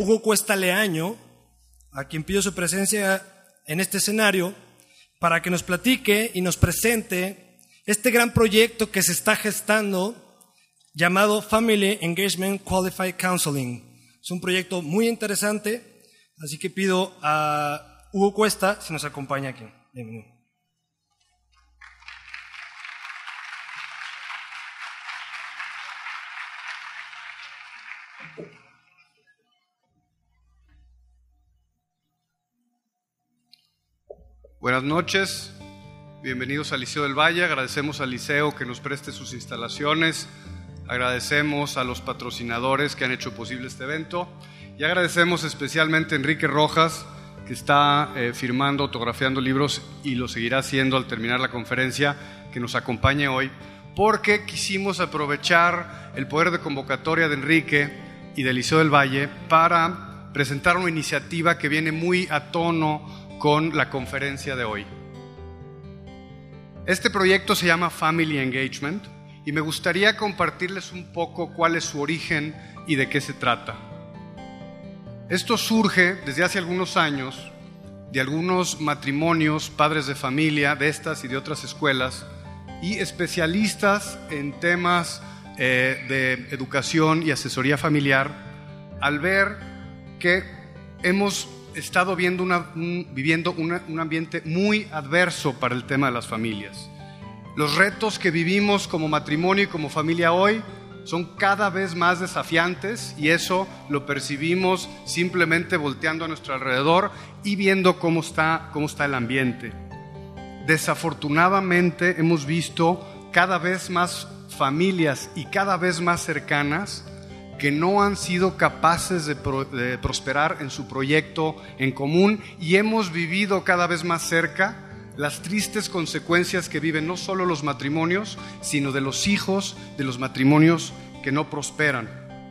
Hugo Cuesta Leaño, a quien pido su presencia en este escenario, para que nos platique y nos presente este gran proyecto que se está gestando llamado Family Engagement Qualified Counseling. Es un proyecto muy interesante, así que pido a Hugo Cuesta si nos acompaña aquí. Bienvenido. Buenas noches, bienvenidos al Liceo del Valle. Agradecemos al Liceo que nos preste sus instalaciones, agradecemos a los patrocinadores que han hecho posible este evento y agradecemos especialmente a Enrique Rojas, que está firmando, autografiando libros y lo seguirá haciendo al terminar la conferencia, que nos acompañe hoy, porque quisimos aprovechar el poder de convocatoria de Enrique y del Liceo del Valle para presentar una iniciativa que viene muy a tono con la conferencia de hoy. Este proyecto se llama Family Engagement y me gustaría compartirles un poco cuál es su origen y de qué se trata. Esto surge desde hace algunos años de algunos matrimonios, padres de familia de estas y de otras escuelas y especialistas en temas de educación y asesoría familiar, al ver que hemos estado viviendo un ambiente muy adverso para el tema de las familias. Los retos que vivimos como matrimonio y como familia hoy son cada vez más desafiantes y eso lo percibimos simplemente volteando a nuestro alrededor y viendo cómo está el ambiente. Desafortunadamente hemos visto cada vez más familias y cada vez más cercanas que no han sido capaces de prosperar en su proyecto en común y hemos vivido cada vez más cerca las tristes consecuencias que viven no solo los matrimonios, sino de los hijos de los matrimonios que no prosperan.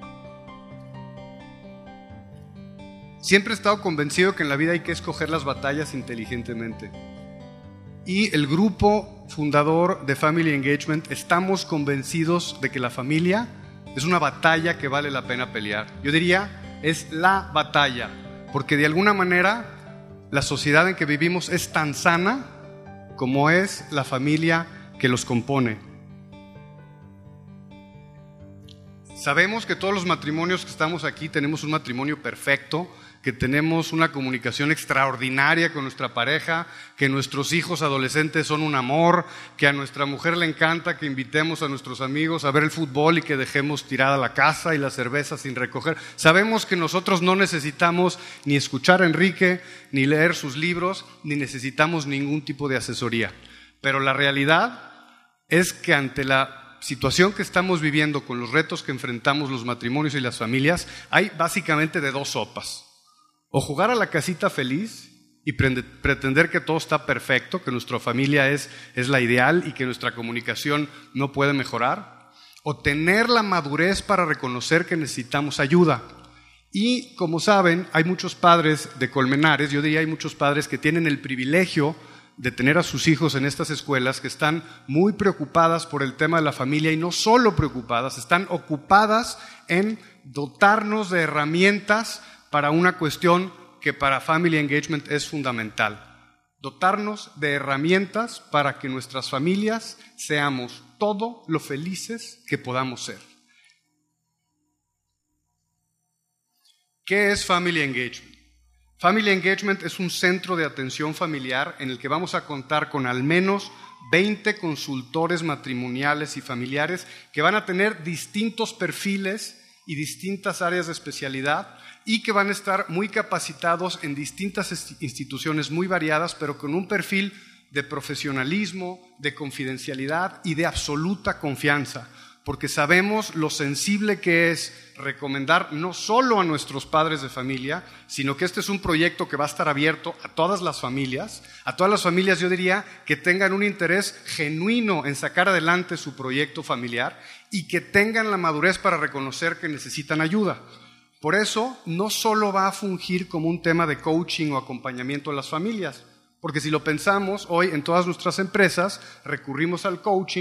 Siempre he estado convencido que en la vida hay que escoger las batallas inteligentemente. Y el grupo fundador de Family Engagement estamos convencidos de que la familia es una batalla que vale la pena pelear. Yo diría, es la batalla, porque de alguna manera la sociedad en que vivimos es tan sana como es la familia que los compone. Sabemos que todos los matrimonios que estamos aquí tenemos un matrimonio perfecto, que tenemos una comunicación extraordinaria con nuestra pareja, que nuestros hijos adolescentes son un amor, que a nuestra mujer le encanta que invitemos a nuestros amigos a ver el fútbol y que dejemos tirada la casa y la cerveza sin recoger. Sabemos que nosotros no necesitamos ni escuchar a Enrique, ni leer sus libros, ni necesitamos ningún tipo de asesoría. Pero la realidad es que ante la situación que estamos viviendo con los retos que enfrentamos los matrimonios y las familias, hay básicamente de dos sopas. O jugar a la casita feliz y pretender que todo está perfecto, que nuestra familia es la ideal y que nuestra comunicación no puede mejorar, o tener la madurez para reconocer que necesitamos ayuda. Y como saben, hay muchos padres de Colmenares, yo diría hay muchos padres que tienen el privilegio de tener a sus hijos en estas escuelas que están muy preocupadas por el tema de la familia y no solo preocupadas, están ocupadas en dotarnos de herramientas para una cuestión que para Family Engagement es fundamental. Dotarnos de herramientas para que nuestras familias seamos todo lo felices que podamos ser. ¿Qué es Family Engagement? Family Engagement es un centro de atención familiar en el que vamos a contar con al menos 20 consultores matrimoniales y familiares que van a tener distintos perfiles y distintas áreas de especialidad y que van a estar muy capacitados en distintas instituciones muy variadas, pero con un perfil de profesionalismo, de confidencialidad y de absoluta confianza, porque sabemos lo sensible que es recomendar no solo a nuestros padres de familia, sino que este es un proyecto que va a estar abierto a todas las familias yo diría que tengan un interés genuino en sacar adelante su proyecto familiar y que tengan la madurez para reconocer que necesitan ayuda. Por eso, no solo va a fungir como un tema de coaching o acompañamiento a las familias, porque si lo pensamos, hoy en todas nuestras empresas recurrimos al coaching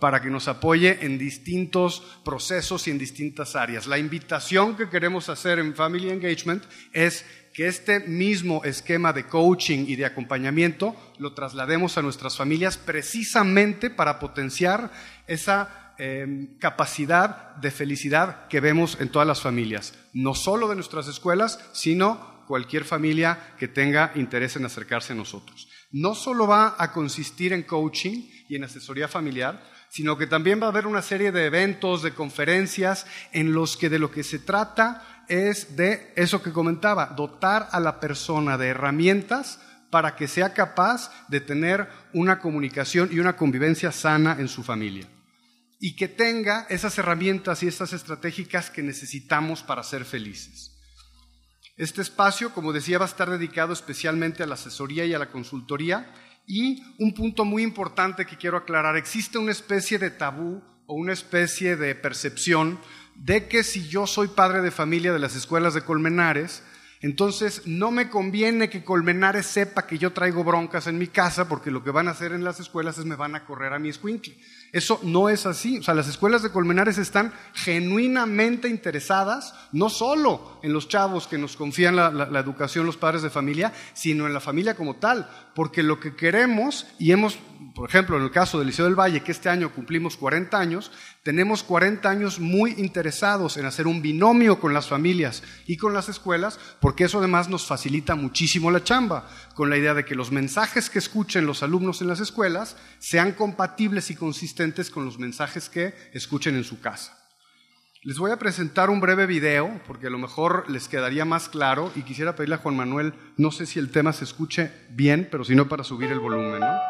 para que nos apoye en distintos procesos y en distintas áreas. La invitación que queremos hacer en Family Engagement es que este mismo esquema de coaching y de acompañamiento lo traslademos a nuestras familias precisamente para potenciar esa capacidad de felicidad que vemos en todas las familias, no solo de nuestras escuelas, sino cualquier familia que tenga interés en acercarse a nosotros. No solo va a consistir en coaching y en asesoría familiar, sino que también va a haber una serie de eventos, de conferencias, en los que de lo que se trata es de eso que comentaba, dotar a la persona de herramientas para que sea capaz de tener una comunicación y una convivencia sana en su familia. Y que tenga esas herramientas y esas estratégicas que necesitamos para ser felices. Este espacio, como decía, va a estar dedicado especialmente a la asesoría y a la consultoría. Y un punto muy importante que quiero aclarar, existe una especie de tabú o una especie de percepción de que si yo soy padre de familia de las escuelas de Colmenares, entonces no me conviene que Colmenares sepa que yo traigo broncas en mi casa, porque lo que van a hacer en las escuelas es me van a correr a mi escuincle. Eso no es así. O sea, las escuelas de Colmenares están genuinamente interesadas no solo en los chavos que nos confían la educación los padres de familia, sino en la familia como tal, porque lo que queremos, y hemos, por ejemplo, en el caso del Liceo del Valle, que este año cumplimos 40 años, tenemos 40 años muy interesados en hacer un binomio con las familias y con las escuelas, porque eso además nos facilita muchísimo la chamba, con la idea de que los mensajes que escuchen los alumnos en las escuelas sean compatibles y consistentes con los mensajes que escuchen en su casa. Les voy a presentar un breve video, porque a lo mejor les quedaría más claro, y quisiera pedirle a Juan Manuel, no sé si el tema se escuche bien, pero si no, para subir el volumen, ¿no?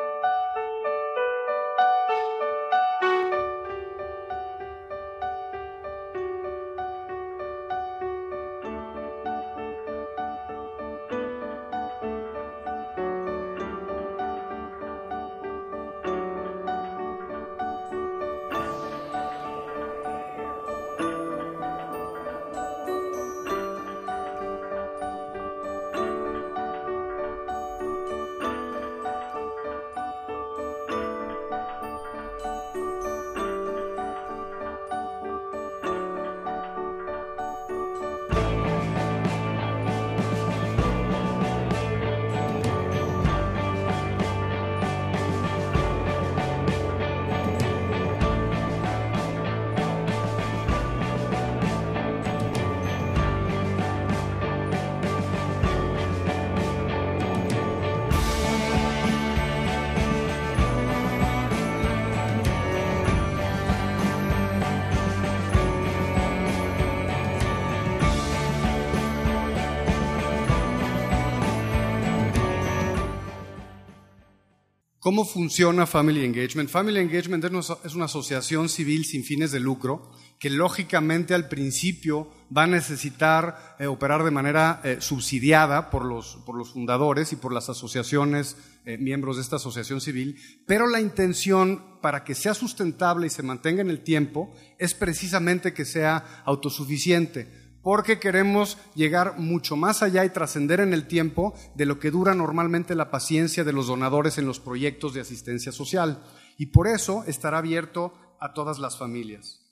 ¿Cómo funciona Family Engagement? Family Engagement es una asociación civil sin fines de lucro que lógicamente al principio va a necesitar operar de manera subsidiada por los fundadores y por las asociaciones, miembros de esta asociación civil, pero la intención para que sea sustentable y se mantenga en el tiempo es precisamente que sea autosuficiente, porque queremos llegar mucho más allá y trascender en el tiempo de lo que dura normalmente la paciencia de los donadores en los proyectos de asistencia social. Y por eso estará abierto a todas las familias.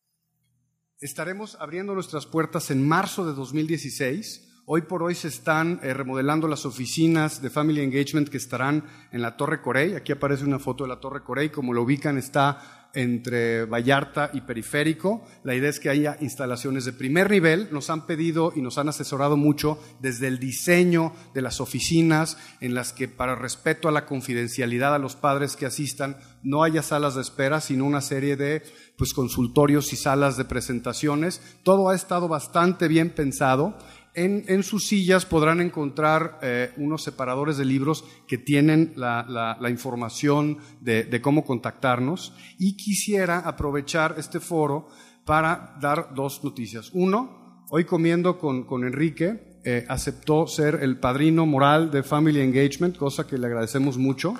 Estaremos abriendo nuestras puertas en marzo de 2016. Hoy por hoy se están remodelando las oficinas de Family Engagement que estarán en la Torre Corey. Aquí aparece una foto de la Torre Corey. Como lo ubican, está entre Vallarta y Periférico. La idea es que haya instalaciones de primer nivel. Nos han pedido y nos han asesorado mucho desde el diseño de las oficinas, en las que, para respeto a la confidencialidad a los padres que asistan, no haya salas de espera, sino una serie de consultorios y salas de presentaciones. Todo ha estado bastante bien pensado. En sus sillas podrán encontrar unos separadores de libros que tienen la información de cómo contactarnos, y quisiera aprovechar este foro para dar dos noticias. Uno, hoy comiendo con Enrique, aceptó ser el padrino moral de Family Engagement, cosa que le agradecemos mucho.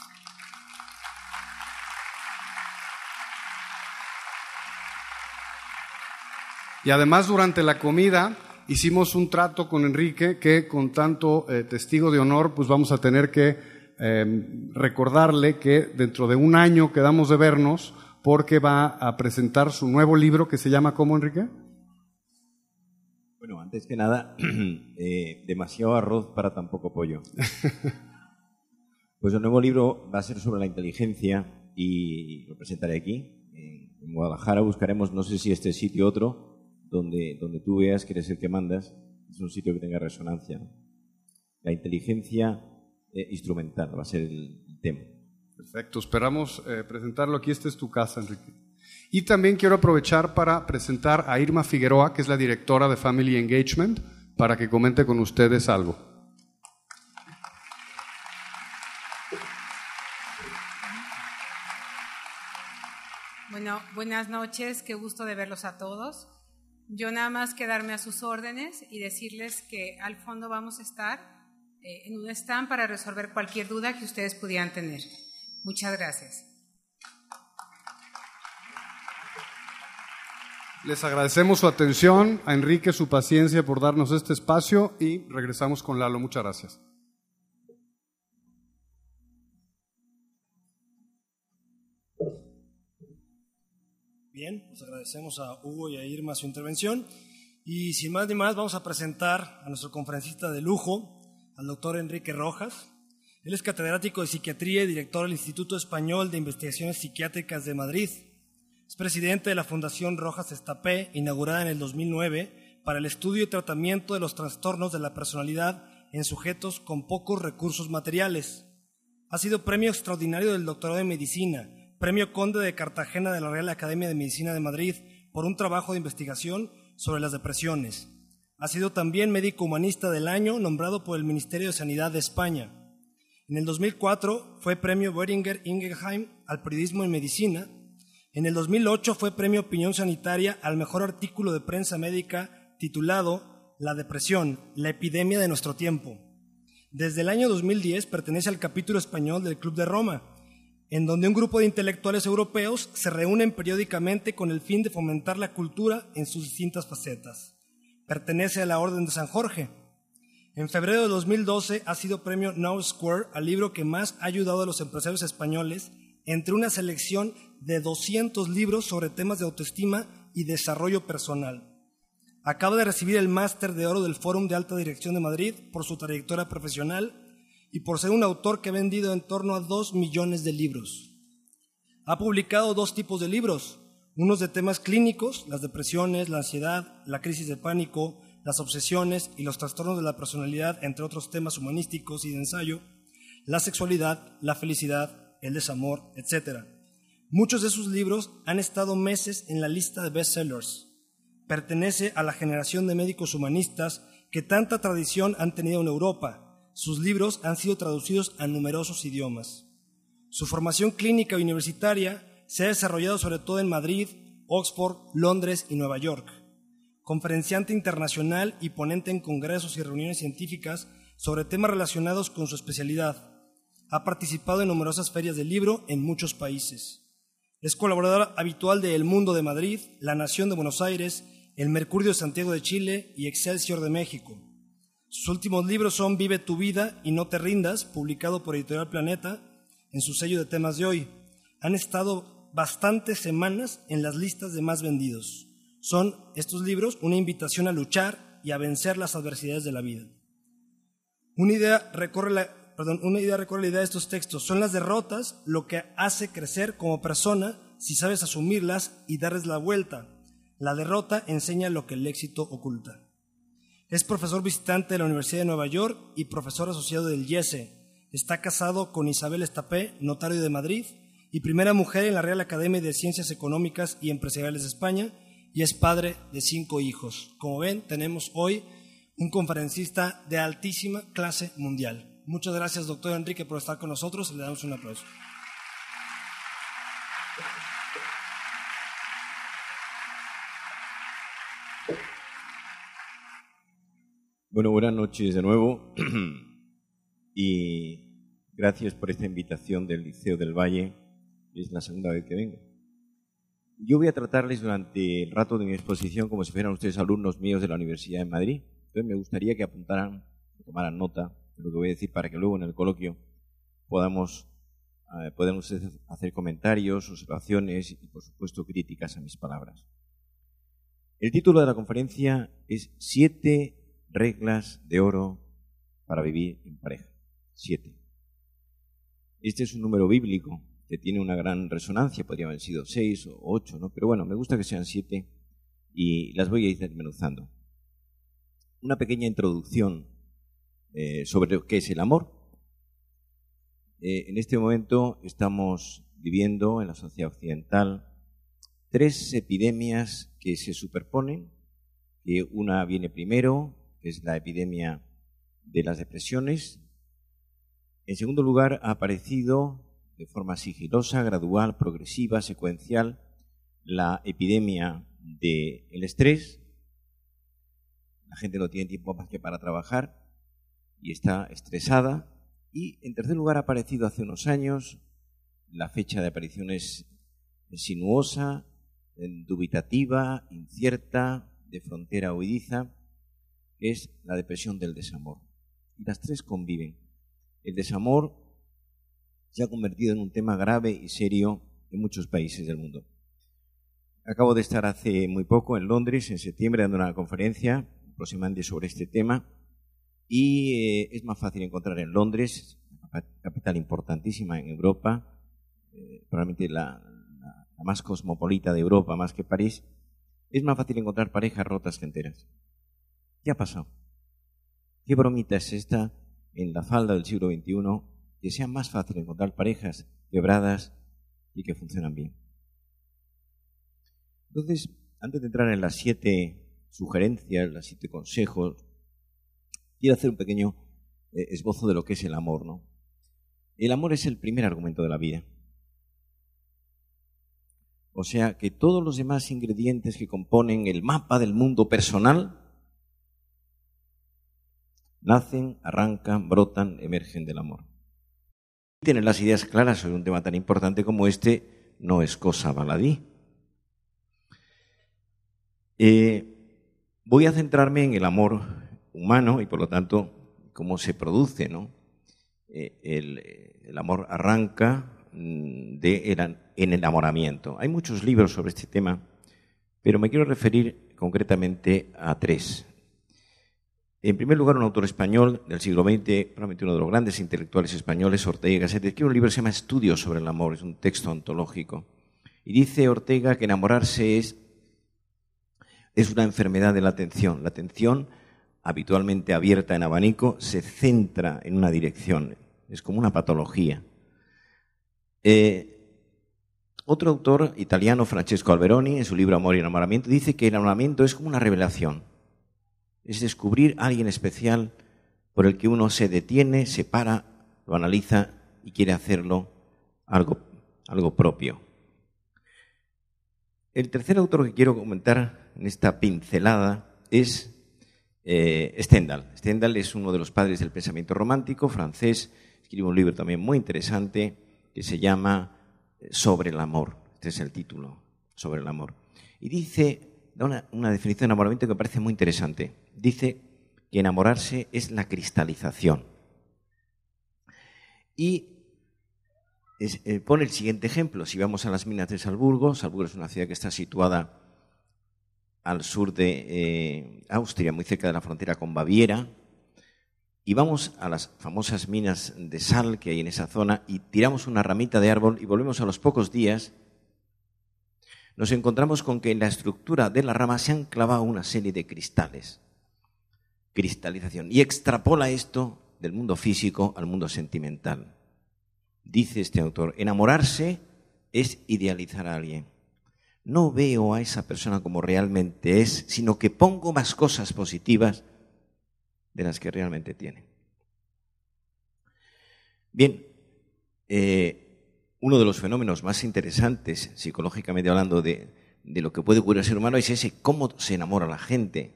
Y además, durante la comida hicimos un trato con Enrique que, con tanto testigo de honor, pues vamos a tener que recordarle que dentro de un año quedamos de vernos porque va a presentar su nuevo libro que se llama ¿cómo, Enrique? Bueno, antes que nada, demasiado arroz para tan poco pollo. Pues el nuevo libro va a ser sobre la inteligencia y lo presentaré aquí. En Guadalajara buscaremos, no sé si este sitio o otro, donde tú veas que eres el que mandas, es un sitio que tenga resonancia, ¿no? La inteligencia instrumental va a ser el tema. Perfecto, esperamos presentarlo aquí. Esta es tu casa, Enrique. Y también quiero aprovechar para presentar a Irma Figueroa, que es la directora de Family Engagement, para que comente con ustedes algo. Bueno, buenas noches, qué gusto de verlos a todos. Yo nada más quedarme a sus órdenes y decirles que al fondo vamos a estar en un stand para resolver cualquier duda que ustedes pudieran tener. Muchas gracias. Les agradecemos su atención, a Enrique su paciencia por darnos este espacio y regresamos con Lalo. Muchas gracias. Bien, pues agradecemos a Hugo y a Irma su intervención y sin más ni más vamos a presentar a nuestro conferencista de lujo, al doctor Enrique Rojas. Él es catedrático de Psiquiatría y director del Instituto Español de Investigaciones Psiquiátricas de Madrid. Es presidente de la Fundación Rojas Estapé, inaugurada en el 2009, para el estudio y tratamiento de los trastornos de la personalidad en sujetos con pocos recursos materiales. Ha sido premio extraordinario del doctorado de Medicina, premio Conde de Cartagena de la Real Academia de Medicina de Madrid por un trabajo de investigación sobre las depresiones. Ha sido también médico humanista del año, nombrado por el Ministerio de Sanidad de España. En el 2004 fue premio Boehringer Ingelheim al periodismo en medicina. En el 2008 fue premio Opinión Sanitaria al mejor artículo de prensa médica titulado La depresión, la epidemia de nuestro tiempo. Desde el año 2010 pertenece al capítulo español del Club de Roma, en donde un grupo de intelectuales europeos se reúnen periódicamente con el fin de fomentar la cultura en sus distintas facetas. Pertenece a la Orden de San Jorge. En febrero de 2012 ha sido premio Now Square al libro que más ha ayudado a los empresarios españoles entre una selección de 200 libros sobre temas de autoestima y desarrollo personal. Acaba de recibir el Máster de Oro del Fórum de Alta Dirección de Madrid por su trayectoria profesional y por ser un autor que ha vendido en torno a 2 millones de libros. Ha publicado 2 tipos de libros, unos de temas clínicos, las depresiones, la ansiedad, la crisis de pánico, las obsesiones y los trastornos de la personalidad, entre otros temas humanísticos y de ensayo, la sexualidad, la felicidad, el desamor, etc. Muchos de sus libros han estado meses en la lista de bestsellers. Pertenece a la generación de médicos humanistas que tanta tradición han tenido en Europa. Sus libros han sido traducidos a numerosos idiomas. Su formación clínica y universitaria se ha desarrollado sobre todo en Madrid, Oxford, Londres y Nueva York. Conferenciante internacional y ponente en congresos y reuniones científicas sobre temas relacionados con su especialidad. Ha participado en numerosas ferias del libro en muchos países. Es colaborador habitual de El Mundo de Madrid, La Nación de Buenos Aires, El Mercurio de Santiago de Chile y Excelsior de México. Sus últimos libros son Vive tu vida y No te rindas, publicado por Editorial Planeta en su sello de temas de hoy. Han estado bastantes semanas en las listas de más vendidos. Son estos libros una invitación a luchar y a vencer las adversidades de la vida. Una idea recorre la idea de estos textos. Son las derrotas lo que hace crecer como persona si sabes asumirlas y darles la vuelta. La derrota enseña lo que el éxito oculta. Es profesor visitante de la Universidad de Nueva York y profesor asociado del IESE. Está casado con Isabel Estapé, notario de Madrid, y primera mujer en la Real Academia de Ciencias Económicas y Empresariales de España, y es padre de 5 hijos. Como ven, tenemos hoy un conferencista de altísima clase mundial. Muchas gracias, doctor Enrique, por estar con nosotros. Le damos un aplauso. Bueno, buenas noches de nuevo y gracias por esta invitación del Liceo del Valle. Es la segunda vez que vengo. Yo voy a tratarles durante el rato de mi exposición como si fueran ustedes alumnos míos de la Universidad de Madrid. Entonces me gustaría que apuntaran, tomaran nota de lo que voy a decir para que luego en el coloquio podemos hacer comentarios, observaciones y, por supuesto, críticas a mis palabras. El título de la conferencia es 7 reglas de oro para vivir en pareja. 7. Este es un número bíblico que tiene una gran resonancia, podría haber sido 6 o 8, ¿no? Pero bueno, me gusta que sean 7 y las voy a ir desmenuzando. Una pequeña introducción sobre qué es el amor. En este momento estamos viviendo en la sociedad occidental 3 epidemias que se superponen, que una viene primero, que es la epidemia de las depresiones. En segundo lugar, ha aparecido de forma sigilosa, gradual, progresiva, secuencial, la epidemia del estrés. La gente no tiene tiempo más que para trabajar y está estresada. Y en tercer lugar, ha aparecido hace unos años, la fecha de aparición es sinuosa, dubitativa, incierta, de frontera huidiza, que es la depresión del desamor. Y las 3 conviven. El desamor se ha convertido en un tema grave y serio en muchos países del mundo. Acabo de estar hace muy poco en Londres, en septiembre, dando una conferencia aproximadamente sobre este tema, y es más fácil encontrar en Londres, capital importantísima en Europa, probablemente la más cosmopolita de Europa, más que París, es más fácil encontrar parejas rotas que enteras. ¿Qué ha pasado? ¿Qué bromita es esta en la falda del siglo XXI que sea más fácil encontrar parejas quebradas y que funcionan bien? Entonces, antes de entrar en las 7 sugerencias, los 7 consejos, quiero hacer un pequeño esbozo de lo que es el amor, ¿no? El amor es el primer argumento de la vida. O sea que todos los demás ingredientes que componen el mapa del mundo personal nacen, arrancan, brotan, emergen del amor. Tener las ideas claras sobre un tema tan importante como este no es cosa baladí. Voy a centrarme en el amor humano y, por lo tanto, cómo se produce, ¿no? El amor arranca en enamoramiento. Hay muchos libros sobre este tema, pero me quiero referir concretamente a 3. En primer lugar, un autor español del siglo XX, probablemente uno de los grandes intelectuales españoles, Ortega y Gasset, escribe un libro que se llama Estudios sobre el amor, es un texto ontológico. Y dice Ortega que enamorarse es una enfermedad de la atención. La atención, habitualmente abierta en abanico, se centra en una dirección. Es como una patología. Otro autor italiano, Francesco Alberoni, en su libro Amor y enamoramiento, dice que el enamoramiento es como una revelación. Es descubrir a alguien especial por el que uno se detiene, se para, lo analiza y quiere hacerlo algo propio. El tercer autor que quiero comentar en esta pincelada es Stendhal. Stendhal es uno de los padres del pensamiento romántico, francés. Escribe un libro también muy interesante que se llama Sobre el amor. Este es el título, Sobre el amor. Y da una definición de enamoramiento que me parece muy interesante. Dice que enamorarse es la cristalización. Y pone el siguiente ejemplo. Si vamos a las minas de Salzburgo es una ciudad que está situada al sur de Austria, muy cerca de la frontera con Baviera, y vamos a las famosas minas de sal que hay en esa zona y tiramos una ramita de árbol y volvemos a los pocos días, nos encontramos con que en la estructura de la rama se han clavado una serie de cristales. Cristalización. Y extrapola esto del mundo físico al mundo sentimental. Dice este autor, enamorarse es idealizar a alguien. No veo a esa persona como realmente es, sino que pongo más cosas positivas de las que realmente tiene. Bien, uno de los fenómenos más interesantes, psicológicamente hablando, de lo que puede ocurrir al ser humano es ese cómo se enamora la gente.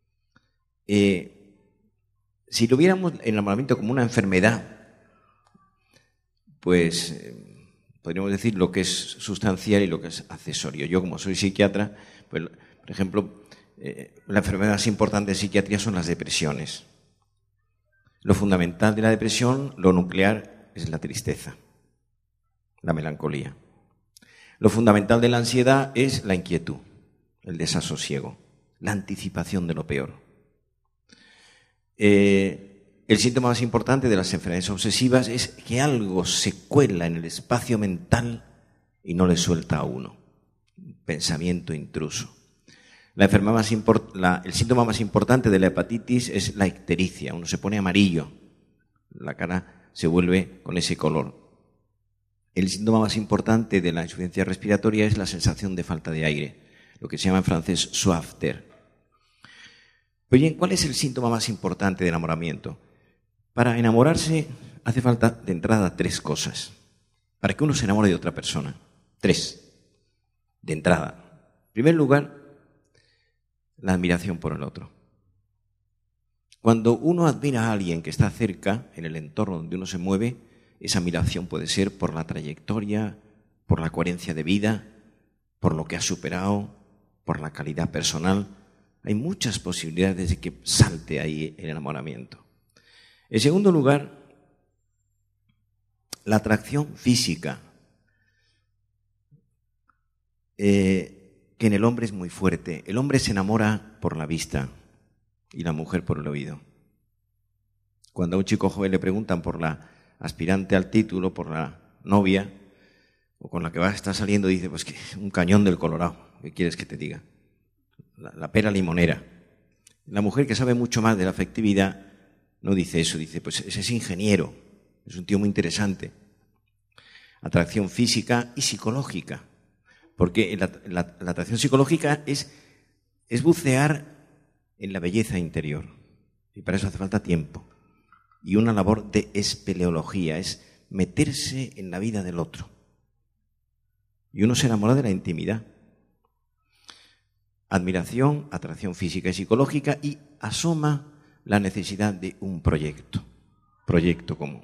Si lo viéramos el enamoramiento como una enfermedad, pues podríamos decir lo que es sustancial y lo que es accesorio. Yo, como soy psiquiatra, pues, por ejemplo, la enfermedad más importante de psiquiatría son las depresiones. Lo fundamental de la depresión, lo nuclear, es la tristeza, la melancolía. Lo fundamental de la ansiedad es la inquietud, el desasosiego, la anticipación de lo peor. El síntoma más importante de las enfermedades obsesivas es que algo se cuela en el espacio mental y no le suelta a uno. Un pensamiento intruso. El síntoma más importante de la hepatitis es la ictericia. Uno se pone amarillo, la cara se vuelve con ese color. El síntoma más importante de la insuficiencia respiratoria es la sensación de falta de aire, lo que se llama en francés soif d'air. Oye, ¿cuál es el síntoma más importante del enamoramiento? Para enamorarse hace falta de entrada 3 cosas. Para que uno se enamore de otra persona. 3. De entrada. En primer lugar, la admiración por el otro. Cuando uno admira a alguien que está cerca, en el entorno donde uno se mueve, esa admiración puede ser por la trayectoria, por la coherencia de vida, por lo que ha superado, por la calidad personal. Hay muchas posibilidades de que salte ahí el enamoramiento. En segundo lugar, la atracción física, que en el hombre es muy fuerte. El hombre se enamora por la vista y la mujer por el oído. Cuando a un chico joven le preguntan por la aspirante al título, por la novia, o con la que va a estar saliendo, dice, pues que un cañón del Colorado, ¿qué quieres que te diga? La pera limonera. La mujer, que sabe mucho más de la afectividad, no dice eso, dice, pues ese es ingeniero, es un tío muy interesante. Atracción física y psicológica, porque la atracción psicológica es bucear en la belleza interior, y para eso hace falta tiempo y una labor de espeleología, es meterse en la vida del otro. Y uno se enamora de la intimidad. Admiración, atracción física y psicológica, y asoma la necesidad de un proyecto común.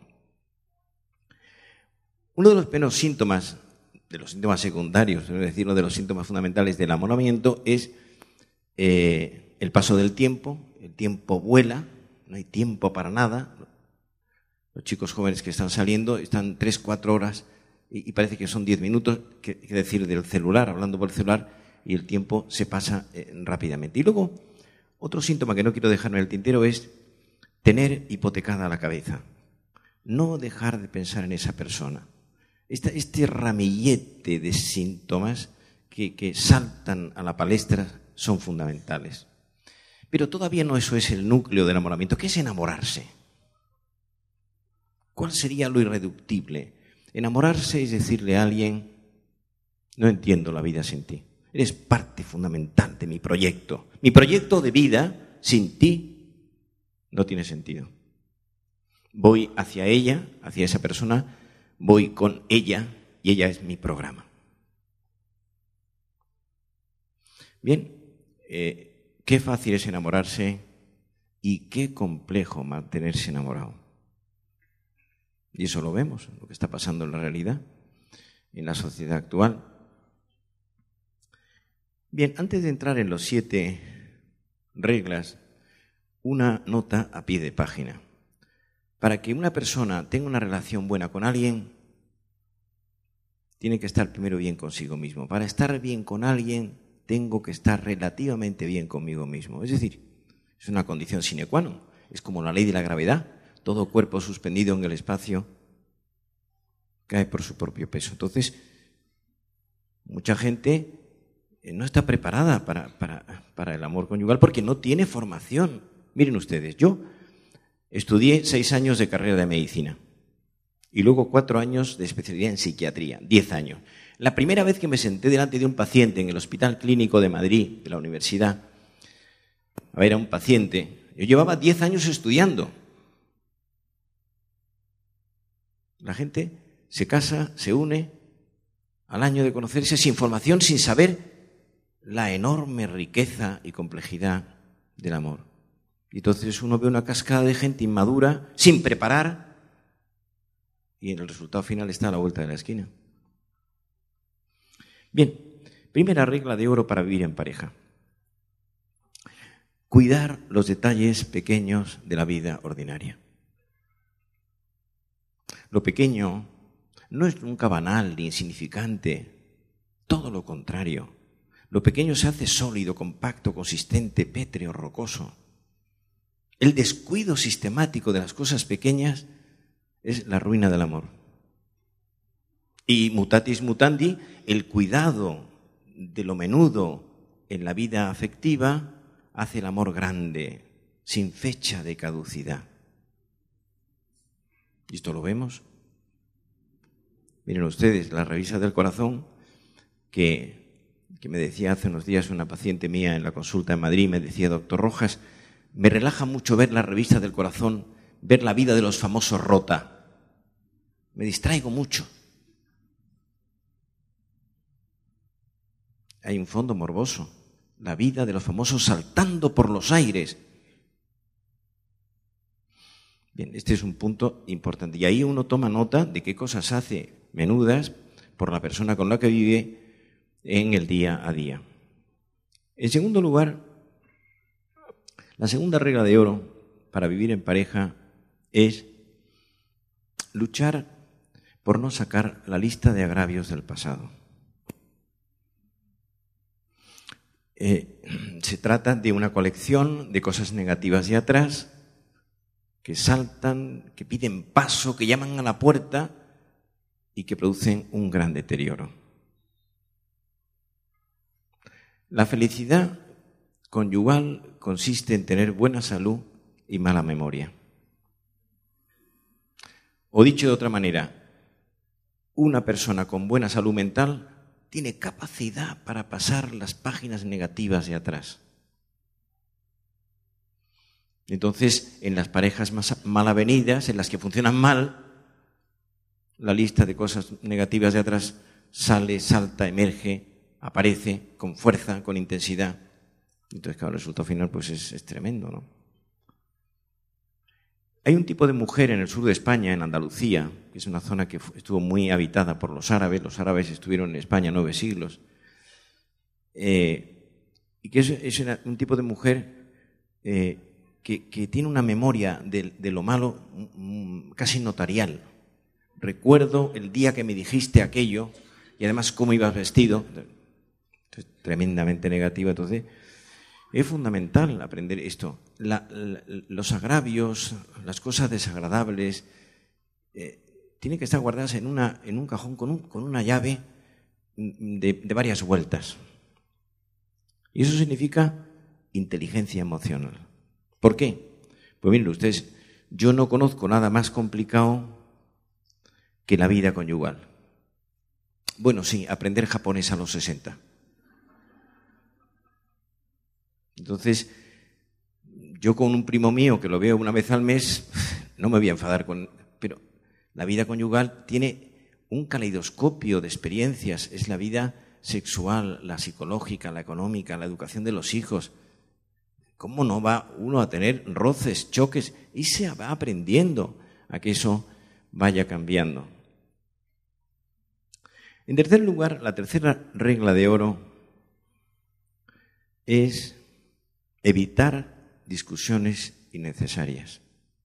Uno de los menos síntomas, de los síntomas secundarios, es decir, uno de los síntomas fundamentales del enamoramiento es el paso del tiempo. El tiempo vuela, no hay tiempo para nada. Los chicos jóvenes que están saliendo están 3-4 horas y parece que son 10 minutos, que decir, del celular, hablando por el celular, y el tiempo se pasa rápidamente. Y luego, otro síntoma que no quiero dejar en el tintero es tener hipotecada la cabeza. No dejar de pensar en esa persona. Este ramillete de síntomas que saltan a la palestra son fundamentales. Pero todavía no eso es el núcleo del enamoramiento. ¿Qué es enamorarse? ¿Cuál sería lo irreductible? Enamorarse es decirle a alguien, no entiendo la vida sin ti. Eres parte fundamental de mi proyecto. Mi proyecto de vida sin ti no tiene sentido. Voy hacia ella, hacia esa persona, voy con ella y ella es mi programa. Bien, qué fácil es enamorarse y qué complejo mantenerse enamorado. Y eso lo vemos, lo que está pasando en la realidad, en la sociedad actual. Bien, antes de entrar en los 7 reglas, una nota a pie de página. Para que una persona tenga una relación buena con alguien, tiene que estar primero bien consigo mismo. Para estar bien con alguien, tengo que estar relativamente bien conmigo mismo. Es decir, es una condición sine qua non. Es como la ley de la gravedad. Todo cuerpo suspendido en el espacio cae por su propio peso. Entonces, mucha gente no está preparada para el amor conyugal porque no tiene formación. Miren ustedes, yo estudié 6 años de carrera de medicina y luego 4 años de especialidad en psiquiatría, 10 años. La primera vez que me senté delante de un paciente en el Hospital Clínico de Madrid, de la universidad, a ver, era un paciente, yo llevaba 10 años estudiando. La gente se casa, se une al año de conocerse sin formación, sin saber la enorme riqueza y complejidad del amor. Y entonces uno ve una cascada de gente inmadura, sin preparar, y el resultado final está a la vuelta de la esquina. Bien, primera regla de oro para vivir en pareja. Cuidar los detalles pequeños de la vida ordinaria. Lo pequeño no es nunca banal ni insignificante, todo lo contrario. Lo pequeño se hace sólido, compacto, consistente, pétreo, rocoso. El descuido sistemático de las cosas pequeñas es la ruina del amor. Y mutatis mutandi, el cuidado de lo menudo en la vida afectiva hace el amor grande, sin fecha de caducidad. ¿Y esto lo vemos? Miren ustedes, la revista del corazón, que me decía hace unos días una paciente mía en la consulta en Madrid, me decía: doctor Rojas, me relaja mucho ver la revista del corazón, ver la vida de los famosos rota. Me distraigo mucho. Hay un fondo morboso, la vida de los famosos saltando por los aires. Bien, este es un punto importante. Y ahí uno toma nota de qué cosas hace menudas por la persona con la que vive en el día a día. En segundo lugar, la segunda regla de oro para vivir en pareja es luchar por no sacar la lista de agravios del pasado. Se trata de una colección de cosas negativas de atrás que saltan, que piden paso, que llaman a la puerta y que producen un gran deterioro. La felicidad conyugal consiste en tener buena salud y mala memoria. O dicho de otra manera, una persona con buena salud mental tiene capacidad para pasar las páginas negativas de atrás. Entonces, en las parejas más mal avenidas, en las que funcionan mal, la lista de cosas negativas de atrás sale, salta, emerge, aparece con fuerza, con intensidad. Entonces, claro, el resultado final pues es tremendo, ¿no? Hay un tipo de mujer en el sur de España, en Andalucía, que es una zona que estuvo muy habitada por los árabes. Los árabes estuvieron en España 9 siglos. Y que es un tipo de mujer que tiene una memoria de lo malo casi notarial. Recuerdo el día que me dijiste aquello y además cómo ibas vestido. Es tremendamente negativa. Entonces, es fundamental aprender esto. Los agravios, las cosas desagradables, tienen que estar guardadas en un cajón con una llave de varias vueltas. Y eso significa inteligencia emocional. ¿Por qué? Pues miren ustedes, yo no conozco nada más complicado que la vida conyugal. Bueno, sí, aprender japonés a los 60. Entonces, yo con un primo mío que lo veo una vez al mes, no me voy a enfadar pero la vida conyugal tiene un caleidoscopio de experiencias. Es la vida sexual, la psicológica, la económica, la educación de los hijos. ¿Cómo no va uno a tener roces, choques? Y se va aprendiendo a que eso vaya cambiando. En tercer lugar, la tercera regla de oro es evitar discusiones innecesarias.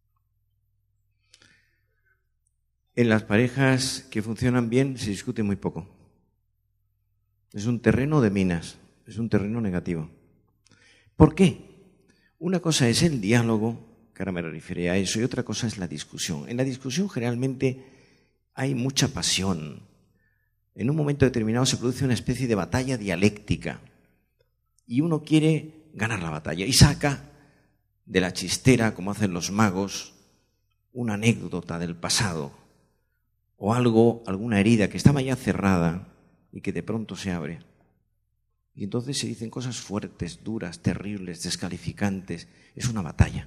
En las parejas que funcionan bien se discute muy poco. Es un terreno de minas, es un terreno negativo. ¿Por qué? Una cosa es el diálogo, que ahora me referiré a eso, y otra cosa es la discusión. En la discusión generalmente hay mucha pasión. En un momento determinado se produce una especie de batalla dialéctica y uno quiere ganar la batalla y saca de la chistera, como hacen los magos, una anécdota del pasado o alguna herida que estaba ya cerrada y que de pronto se abre. Y entonces se dicen cosas fuertes, duras, terribles, descalificantes. Es una batalla.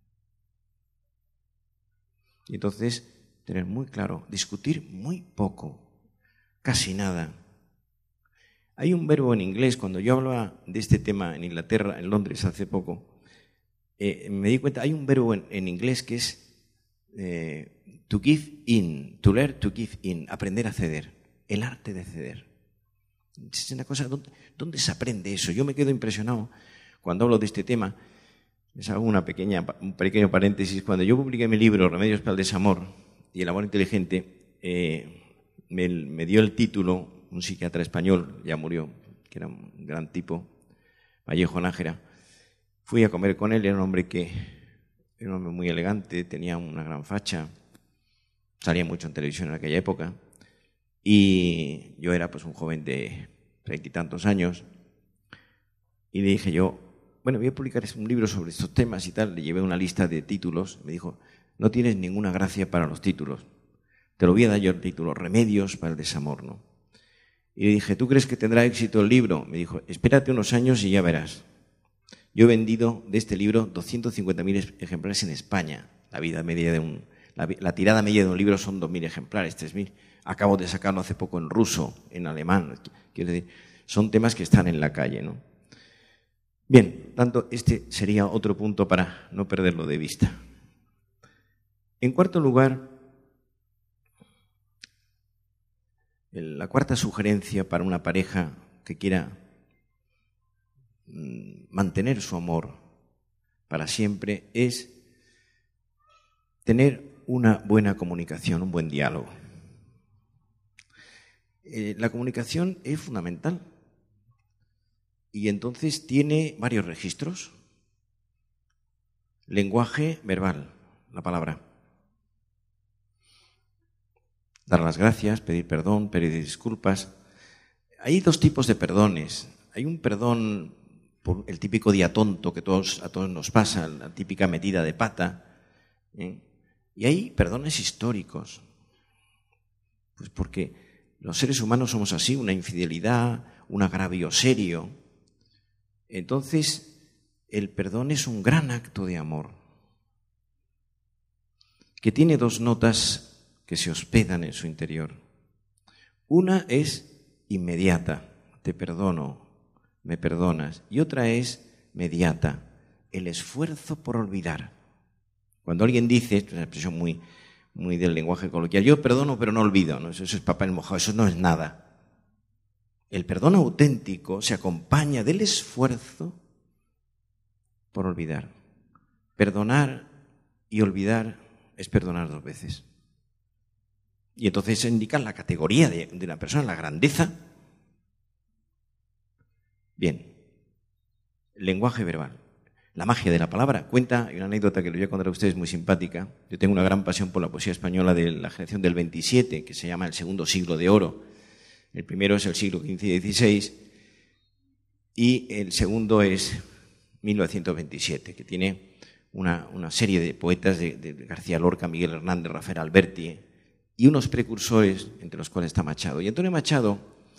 Y entonces, tener muy claro, discutir muy poco, casi nada. Hay un verbo en inglés, cuando yo hablaba de este tema en Inglaterra, en Londres hace poco, me di cuenta, hay un verbo en inglés que es to give in, to learn to give in, aprender a ceder, el arte de ceder. Es una cosa, ¿dónde se aprende eso? Yo me quedo impresionado cuando hablo de este tema. Les hago un pequeño paréntesis. Cuando yo publiqué mi libro, Remedios para el Desamor, y el amor inteligente me dio el título un psiquiatra español, ya murió, que era un gran tipo, Vallejo Nájera. Fui a comer con él, era un hombre muy elegante, tenía una gran facha, salía mucho en televisión en aquella época, y yo era pues un joven de 30 y tantos años, y le dije yo, bueno, voy a publicar un libro sobre estos temas y tal. Le llevé una lista de títulos, me dijo, no tienes ninguna gracia para los títulos, te lo voy a dar yo el título, Remedios para el desamor, ¿no? Y le dije, ¿tú crees que tendrá éxito el libro? Me dijo, espérate unos años y ya verás. Yo he vendido de este libro 250.000 ejemplares en España. La tirada media de un libro son 2.000 ejemplares, 3.000. Acabo de sacarlo hace poco en ruso, en alemán. Quiero decir, son temas que están en la calle, ¿no? Bien, tanto este sería otro punto para no perderlo de vista. En cuarto lugar, la cuarta sugerencia para una pareja que quiera mantener su amor para siempre es tener una buena comunicación, un buen diálogo. La comunicación es fundamental y entonces tiene varios registros. Lenguaje verbal, la palabra. Dar las gracias, pedir perdón, pedir disculpas. Hay dos tipos de perdones. Hay un perdón por el típico día tonto que a todos nos pasa, la típica metida de pata. Y hay perdones históricos. Pues porque los seres humanos somos así, una infidelidad, un agravio serio. Entonces, el perdón es un gran acto de amor que tiene dos notas que se hospedan en su interior. Una es inmediata, te perdono, me perdonas, y otra es mediata, el esfuerzo por olvidar. Cuando alguien dice, esto es una expresión muy del lenguaje coloquial, yo perdono pero no olvido, ¿no? Eso es papel mojado, eso no es nada. El perdón auténtico se acompaña del esfuerzo por olvidar. Perdonar y olvidar es perdonar dos veces. Y entonces se indica la categoría de la persona, la grandeza. Bien, lenguaje verbal. La magia de la palabra. Hay una anécdota que les voy a contar a ustedes muy simpática. Yo tengo una gran pasión por la poesía española de la generación del 27, que se llama el segundo siglo de oro. El primero es el siglo XV y XVI y el segundo es 1927, que tiene una serie de poetas de García Lorca, Miguel Hernández, Rafael Alberti y unos precursores, entre los cuales está Machado. Y Antonio Machado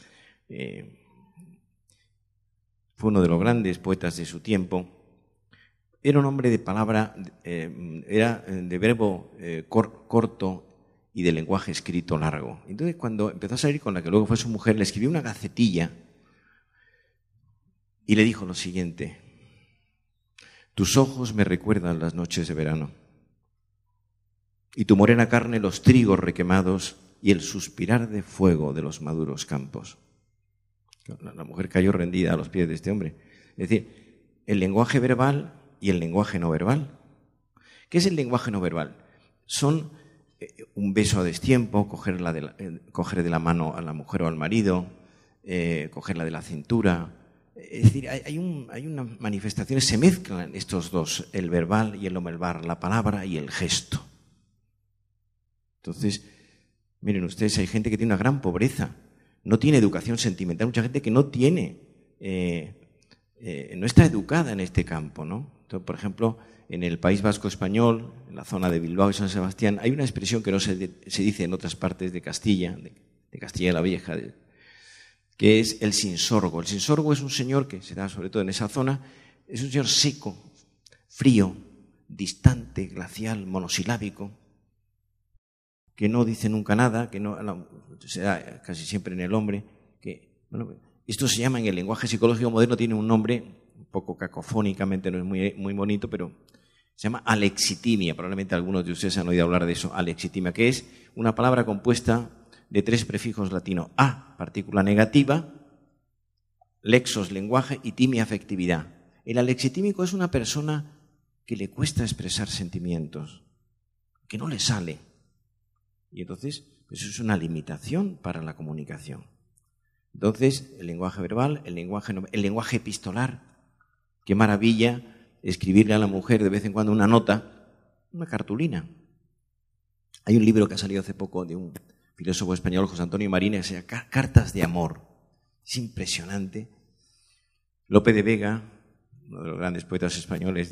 fue uno de los grandes poetas de su tiempo. Era un hombre de palabra, era de verbo corto y de lenguaje escrito largo. Entonces, cuando empezó a salir con la que luego fue su mujer, le escribió una gacetilla y le dijo lo siguiente: tus ojos me recuerdan las noches de verano y tu morena carne los trigos requemados y el suspirar de fuego de los maduros campos. La mujer cayó rendida a los pies de este hombre. Es decir, el lenguaje verbal y el lenguaje no verbal. ¿Qué es el lenguaje no verbal? Son un beso a destiempo, coger de la mano a la mujer o al marido, cogerla de la cintura. Es decir, hay unas manifestaciones, se mezclan estos dos, el verbal y el no verbal, la palabra y el gesto. Entonces, miren ustedes, hay gente que tiene una gran pobreza, no tiene educación sentimental, mucha gente que no tiene, no está educada en este campo, ¿no? Entonces, por ejemplo, en el País Vasco español, en la zona de Bilbao y San Sebastián, hay una expresión que no se dice en otras partes de Castilla, de Castilla la Vieja, que es el sinsorgo. El sinsorgo es un señor que se da sobre todo en esa zona, es un señor seco, frío, distante, glacial, monosilábico, que no dice nunca nada, que no se da casi siempre en el hombre. Esto se llama en el lenguaje psicológico moderno, tiene un nombre, un poco cacofónicamente, no es muy bonito, pero se llama alexitimia. Probablemente algunos de ustedes han oído hablar de eso, alexitimia, que es una palabra compuesta de tres prefijos latinos: a, partícula negativa, lexos, lenguaje, y timia, afectividad. El alexitímico es una persona que le cuesta expresar sentimientos, que no le sale. Y entonces, pues eso es una limitación para la comunicación. Entonces, el lenguaje verbal, el lenguaje epistolar. Qué maravilla escribirle a la mujer de vez en cuando una nota, una cartulina. Hay un libro que ha salido hace poco de un filósofo español, José Antonio Marina, que se llama Cartas de Amor. Es impresionante. Lope de Vega, uno de los grandes poetas españoles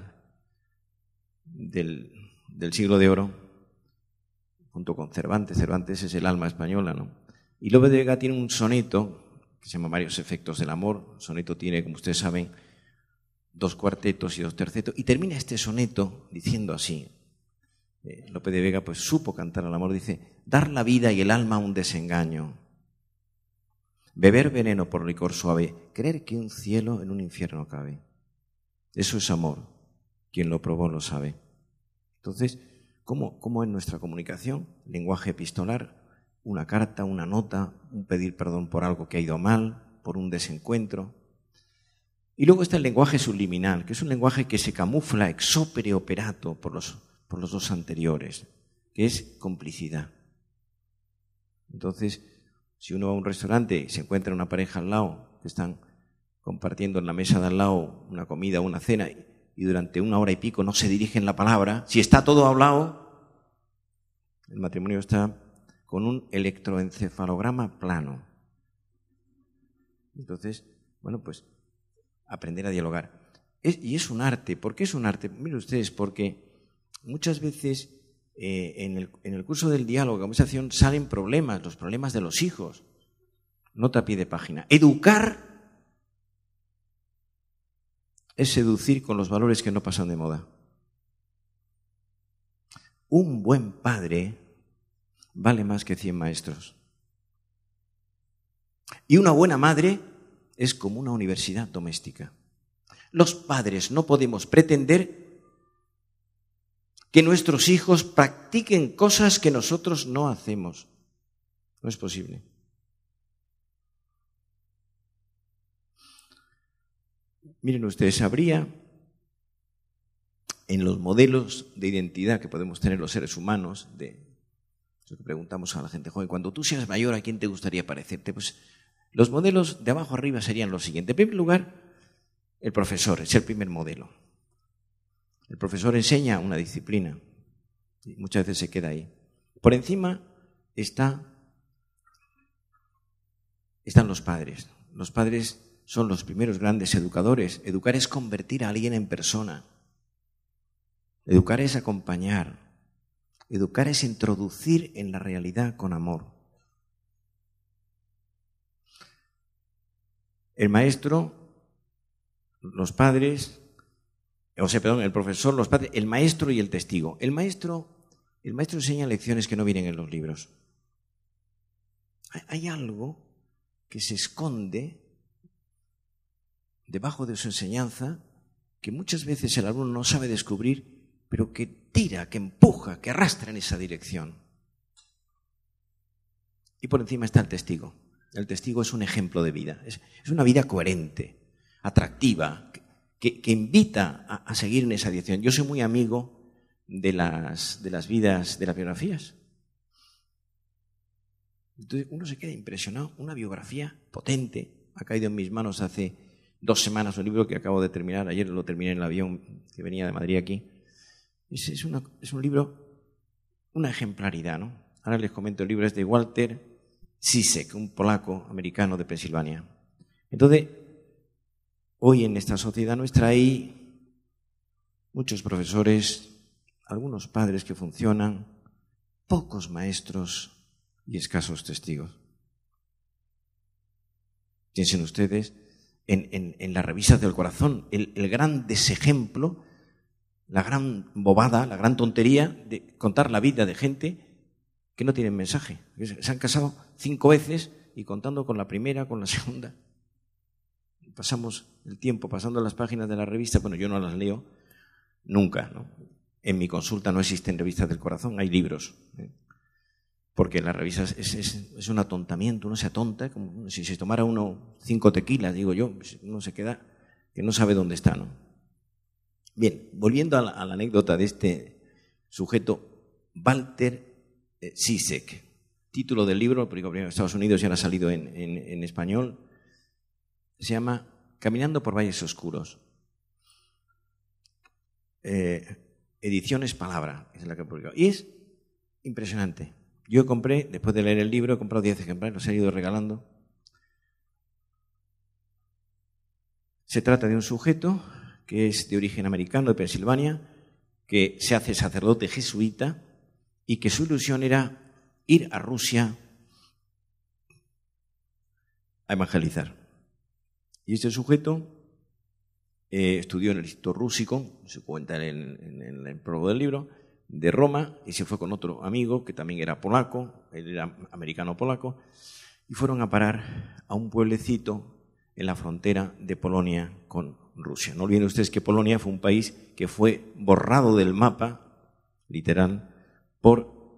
del siglo de oro, junto con Cervantes. Cervantes es el alma española, ¿no? Y Lope de Vega tiene un soneto que se llama Varios efectos del amor. El soneto tiene, como ustedes saben, 2 cuartetos y 2 tercetos. Y termina este soneto diciendo así. Lope de Vega pues supo cantar al amor. Dice: dar la vida y el alma a un desengaño, beber veneno por licor suave, creer que un cielo en un infierno cabe. Eso es amor. Quien lo probó lo sabe. Entonces, ¿cómo en nuestra comunicación, lenguaje epistolar, una carta, una nota, un pedir perdón por algo que ha ido mal, por un desencuentro? Y luego está el lenguaje subliminal, que es un lenguaje que se camufla ex opere operato por los 2 anteriores, que es complicidad. Entonces, si uno va a un restaurante y se encuentra una pareja al lado, que están compartiendo en la mesa de al lado una comida o una cena, y durante 1 hora y pico no se dirigen la palabra, si está todo hablado, el matrimonio está con un electroencefalograma plano. Entonces, bueno, pues aprender a dialogar. Y es un arte. ¿Por qué es un arte? Miren ustedes, porque muchas veces en el curso del diálogo, conversación, salen problemas, los problemas de los hijos. Nota a pie de página. Educar es seducir con los valores que no pasan de moda. Un buen padre vale más que 100 maestros. Y una buena madre es como una universidad doméstica. Los padres no podemos pretender que nuestros hijos practiquen cosas que nosotros no hacemos. No es posible. Miren ustedes, habría en los modelos de identidad que podemos tener los seres humanos, eso que preguntamos a la gente joven, cuando tú seas mayor, ¿a quién te gustaría parecerte? Pues los modelos de abajo arriba serían los siguientes. En primer lugar, el profesor es el primer modelo. El profesor enseña una disciplina y muchas veces se queda ahí. Por encima están los padres. Los padres son los primeros grandes educadores. Educar es convertir a alguien en persona. Educar es acompañar. Educar es introducir en la realidad con amor. El maestro, los padres, el profesor, los padres, el maestro y el testigo. El maestro enseña lecciones que no vienen en los libros. Hay algo que se esconde debajo de su enseñanza que muchas veces el alumno no sabe descubrir, pero que tira, que empuja, que arrastra en esa dirección. Y por encima está el testigo. El testigo es un ejemplo de vida. Es una vida coherente, atractiva, que invita a seguir en esa dirección. Yo soy muy amigo de las vidas, de las biografías. Entonces uno se queda impresionado. Una biografía potente. Ha caído en mis manos hace 2 semanas un libro que acabo de terminar. Ayer lo terminé en el avión que venía de Madrid aquí. Es un libro, una ejemplaridad, ¿no? Ahora les comento, el libro es de Walter Zizek, un polaco americano de Pensilvania. Entonces, hoy en esta sociedad nuestra hay muchos profesores, algunos padres que funcionan, pocos maestros y escasos testigos. Piensen ustedes en las revistas del corazón, el gran desejemplo, la gran bobada, la gran tontería de contar la vida de gente que no tienen mensaje. Se han casado 5 veces y contando con la primera, con la segunda. Pasamos el tiempo pasando las páginas de la revista. Bueno, yo no las leo nunca, ¿no? En mi consulta no existen revistas del corazón, hay libros. Porque las revistas es un atontamiento, uno se atonta, como si se tomara uno 5 tequilas, digo yo, uno se queda que no sabe dónde está, ¿no? Bien, volviendo a la anécdota de este sujeto, Walter Zizek. Título del libro, porque en Estados Unidos ya ha salido en español, se llama Caminando por valles oscuros. Ediciones Palabra, es la que he publicado. Y es impresionante. Yo compré, después de leer el libro, he comprado 10 ejemplares, los he ido regalando. Se trata de un sujeto que es de origen americano, de Pensilvania, que se hace sacerdote jesuita y que su ilusión era ir a Rusia a evangelizar. Y este sujeto estudió en el Instituto Rússico, se cuenta en el prólogo del libro, de Roma, y se fue con otro amigo que también era polaco, él era americano-polaco, y fueron a parar a un pueblecito en la frontera de Polonia con Rusia. No olviden ustedes que Polonia fue un país que fue borrado del mapa, literal, por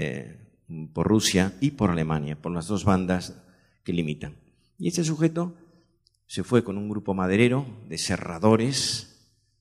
Rusia y por Alemania, por las dos bandas que limitan. Y este sujeto se fue con un grupo maderero de serradores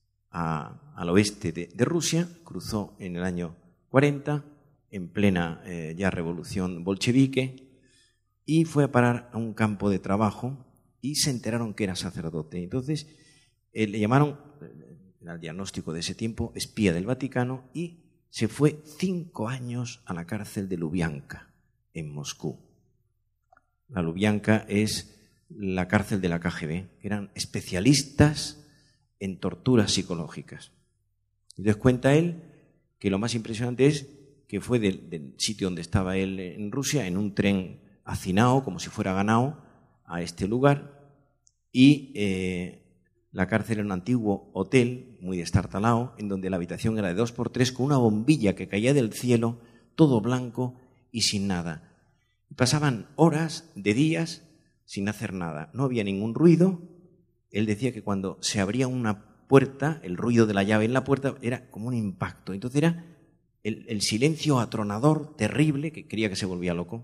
al oeste de Rusia, cruzó en el año 40, en plena ya revolución bolchevique, y fue a parar a un campo de trabajo y se enteraron que era sacerdote. Entonces le llamaron, era el diagnóstico de ese tiempo, espía del Vaticano, y se fue 5 años a la cárcel de Lubyanka, en Moscú. La Lubyanka es la cárcel de la KGB, eran especialistas en torturas psicológicas. Entonces cuenta él que lo más impresionante es que fue del sitio donde estaba él en Rusia, en un tren hacinado, como si fuera ganado, a este lugar, y la cárcel era un antiguo hotel muy destartalado, en donde la habitación era de 2x3 con una bombilla que caía del cielo, todo blanco y sin nada. Y pasaban horas de días sin hacer nada. No había ningún ruido. Él decía que cuando se abría una puerta, el ruido de la llave en la puerta era como un impacto. Entonces era el silencio atronador, terrible, que creía que se volvía loco.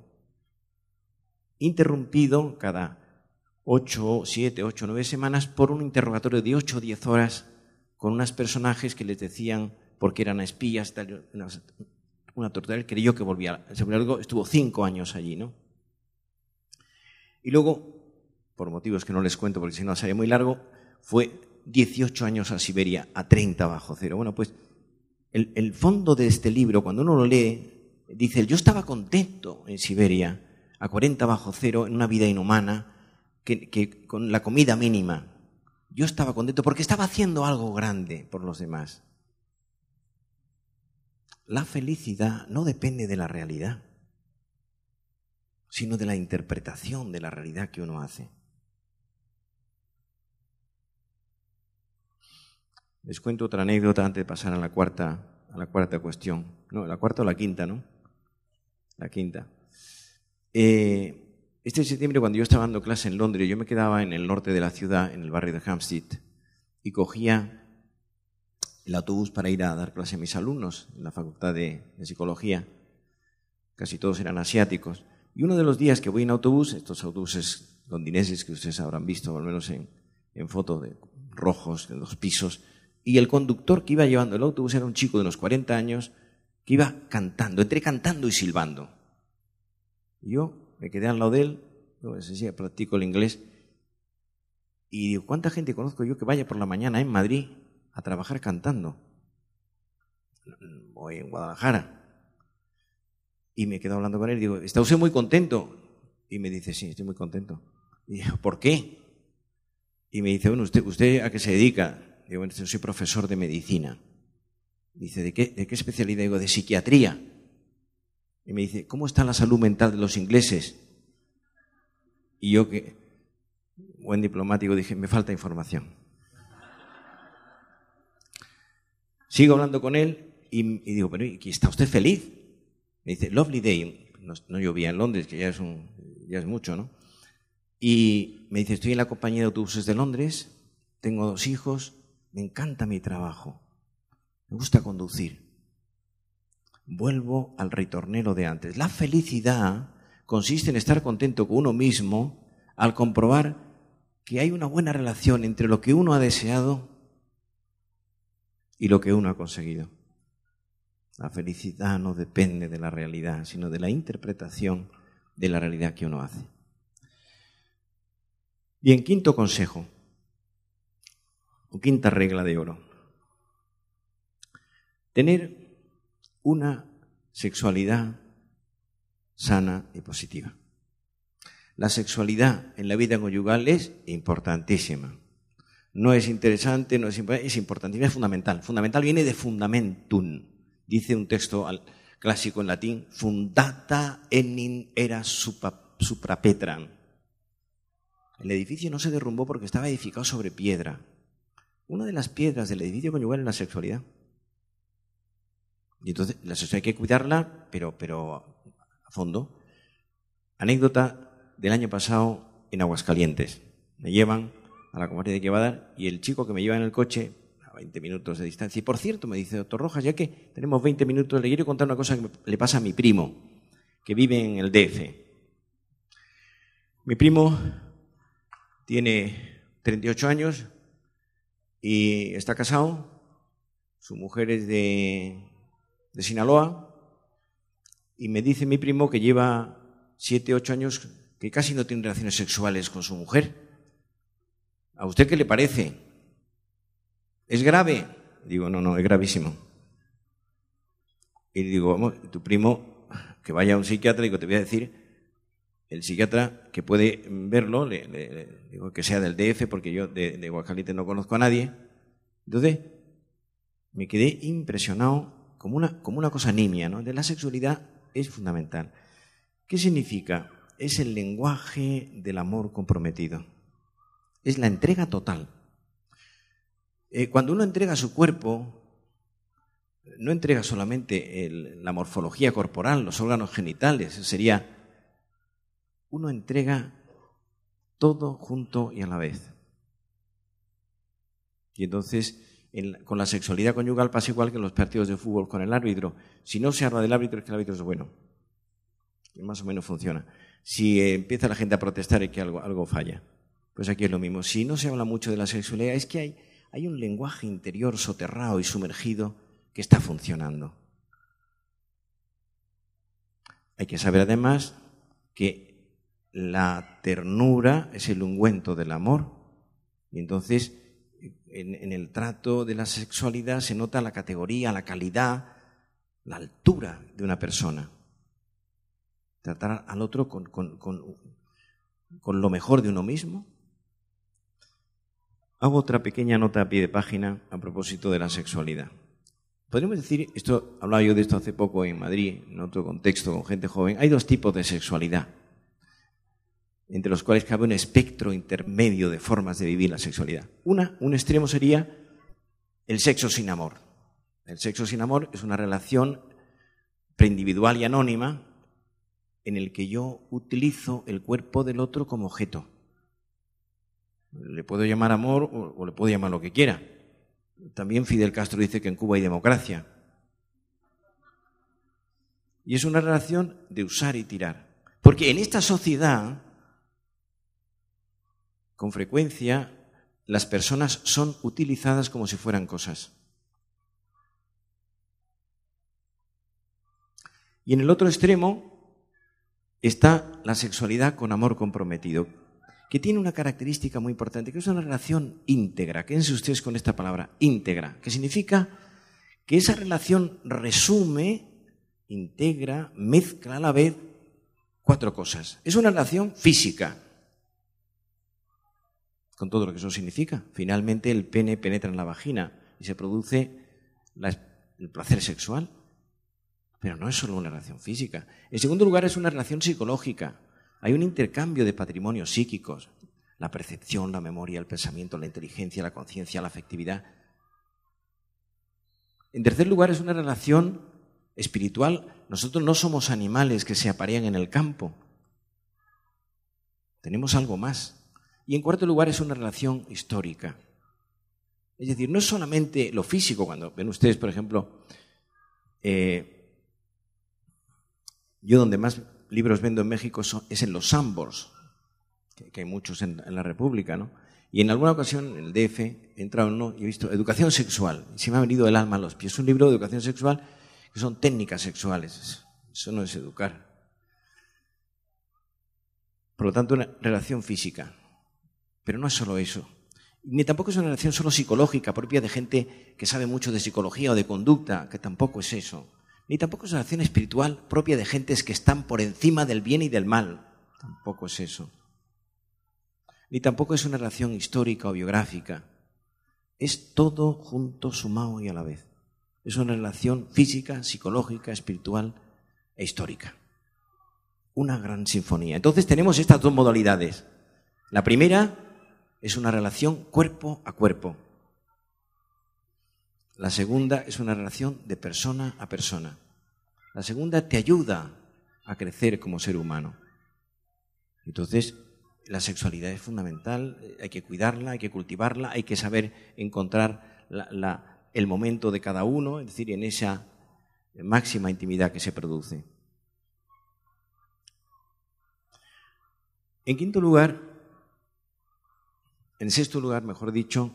Interrumpido cada 7, 8, 9 semanas por un interrogatorio de 8 o 10 horas con unos personajes que les decían porque eran espías, tal, una tortura. Él creyó que volvía. Sin embargo, estuvo 5 años allí, ¿no? Y luego, por motivos que no les cuento porque si no sería muy largo, fue 18 años a Siberia, a 30 bajo cero. Bueno, pues el fondo de este libro, cuando uno lo lee, dice, yo estaba contento en Siberia, a 40 bajo cero, en una vida inhumana, que con la comida mínima. Yo estaba contento porque estaba haciendo algo grande por los demás. La felicidad no depende de la realidad, sino de la interpretación de la realidad que uno hace. Les cuento otra anécdota antes de pasar a la cuarta cuestión. No, la cuarta o la quinta, ¿no? La quinta. Este septiembre, cuando yo estaba dando clase en Londres, yo me quedaba en el norte de la ciudad, en el barrio de Hampstead, y cogía el autobús para ir a dar clase a mis alumnos en la facultad de psicología. Casi todos eran asiáticos. Y uno de los días que voy en autobús, estos autobuses londineses que ustedes habrán visto, al menos en foto, de rojos, de 2 pisos, y el conductor que iba llevando el autobús era un chico de unos 40 años que iba cantando, entre cantando y silbando. Y yo me quedé al lado de él, practico el inglés, y digo, ¿cuánta gente conozco yo que vaya por la mañana en Madrid a trabajar cantando? O en Guadalajara. Y me quedo hablando con él y digo, ¿está usted muy contento? Y me dice, sí, estoy muy contento. Y digo, ¿por qué? Y me dice, bueno, ¿usted a qué se dedica? Digo, bueno, soy profesor de medicina. Dice, ¿de qué especialidad? Digo, de psiquiatría. Y me dice, ¿cómo está la salud mental de los ingleses? Y yo, que buen diplomático, dije, me falta información. Sigo hablando con él y digo, pero ¿está usted feliz? Me dice, lovely day. No llovía en Londres, que ya es mucho, ¿no? Y me dice, estoy en la compañía de autobuses de Londres, tengo 2 hijos, me encanta mi trabajo, me gusta conducir. Vuelvo al ritornelo de antes. La felicidad consiste en estar contento con uno mismo al comprobar que hay una buena relación entre lo que uno ha deseado y lo que uno ha conseguido. La felicidad no depende de la realidad, sino de la interpretación de la realidad que uno hace. Bien, quinto consejo, o quinta regla de oro. Tener una sexualidad sana y positiva. La sexualidad en la vida conyugal es importantísima. No es interesante, no es importante, es importantísima, es fundamental. Fundamental viene de fundamentum. Dice un texto clásico en latín, fundata enim era suprapetram. El edificio no se derrumbó porque estaba edificado sobre piedra. Una de las piedras del edificio conyugal es la sexualidad. Y entonces la sexualidad hay que cuidarla, pero a fondo. Anécdota del año pasado en Aguascalientes. Me llevan a la comarca de Quevadar y el chico que me lleva en el coche, a 20 minutos de distancia, y por cierto me dice, doctor Rojas, ya que tenemos 20 minutos, le quiero contar una cosa que le pasa a mi primo, que vive en el DF. Mi primo tiene 38 años y está casado, su mujer es de Sinaloa, y me dice mi primo que lleva 7, 8 años que casi no tiene relaciones sexuales con su mujer. ¿A usted qué le parece? ¿Es grave? Digo, no, es gravísimo. Y digo, vamos, tu primo, que vaya a un psiquiatra, digo, te voy a decir, el psiquiatra que puede verlo, le digo que sea del DF, porque yo de Aguascalientes no conozco a nadie. Entonces, me quedé impresionado como una cosa nimia, ¿no? De la sexualidad es fundamental. ¿Qué significa? Es el lenguaje del amor comprometido. Es la entrega total. Cuando uno entrega su cuerpo, no entrega solamente la morfología corporal, los órganos genitales, sería, uno entrega todo junto y a la vez. Y entonces, con la sexualidad conyugal pasa igual que en los partidos de fútbol con el árbitro. Si no se habla del árbitro, es que el árbitro es bueno. Y más o menos funciona. Si empieza la gente a protestar, es que algo falla. Pues aquí es lo mismo. Si no se habla mucho de la sexualidad, es que hay un lenguaje interior soterrado y sumergido que está funcionando. Hay que saber además que la ternura es el ungüento del amor. Y entonces, en el trato de la sexualidad se nota la categoría, la calidad, la altura de una persona. Tratar al otro con lo mejor de uno mismo. Hago otra pequeña nota a pie de página a propósito de la sexualidad. Podríamos decir, hablaba yo de esto hace poco en Madrid, en otro contexto, con gente joven. Hay 2 tipos de sexualidad, entre los cuales cabe un espectro intermedio de formas de vivir la sexualidad. Un extremo sería el sexo sin amor. El sexo sin amor es una relación preindividual y anónima en el que yo utilizo el cuerpo del otro como objeto. Le puedo llamar amor o le puedo llamar lo que quiera. También Fidel Castro dice que en Cuba hay democracia. Y es una relación de usar y tirar. Porque en esta sociedad, con frecuencia, las personas son utilizadas como si fueran cosas. Y en el otro extremo está la sexualidad con amor comprometido, que tiene una característica muy importante, que es una relación íntegra. Quédense ustedes con esta palabra, íntegra, que significa que esa relación resume, integra, mezcla a la vez 4 cosas. Es una relación física, con todo lo que eso significa. Finalmente el pene penetra en la vagina y se produce el placer sexual. Pero no es solo una relación física. En segundo lugar, es una relación psicológica. Hay un intercambio de patrimonios psíquicos. La percepción, la memoria, el pensamiento, la inteligencia, la conciencia, la afectividad. En tercer lugar, es una relación espiritual. Nosotros no somos animales que se aparean en el campo. Tenemos algo más. Y en cuarto lugar, es una relación histórica. Es decir, no es solamente lo físico. Cuando ven ustedes, por ejemplo, yo donde más libros vendo en México es en los Sambors, que hay muchos en la República, ¿no? Y en alguna ocasión en el DF he entrado en uno y he visto educación sexual. Y se me ha venido el alma a los pies. Es un libro de educación sexual que son técnicas sexuales. Eso no es educar. Por lo tanto, una relación física. Pero no es solo eso. Ni tampoco es una relación solo psicológica, propia de gente que sabe mucho de psicología o de conducta, que tampoco es eso. Ni tampoco es una relación espiritual propia de gentes que están por encima del bien y del mal. Tampoco es eso. Ni tampoco es una relación histórica o biográfica. Es todo junto, sumado y a la vez. Es una relación física, psicológica, espiritual e histórica. Una gran sinfonía. Entonces tenemos estas dos modalidades. La primera es una relación cuerpo a cuerpo. La segunda es una relación de persona a persona. La segunda te ayuda a crecer como ser humano. Entonces, la sexualidad es fundamental, hay que cuidarla, hay que cultivarla, hay que saber encontrar el momento de cada uno, es decir, en esa máxima intimidad que se produce. En sexto lugar, mejor dicho,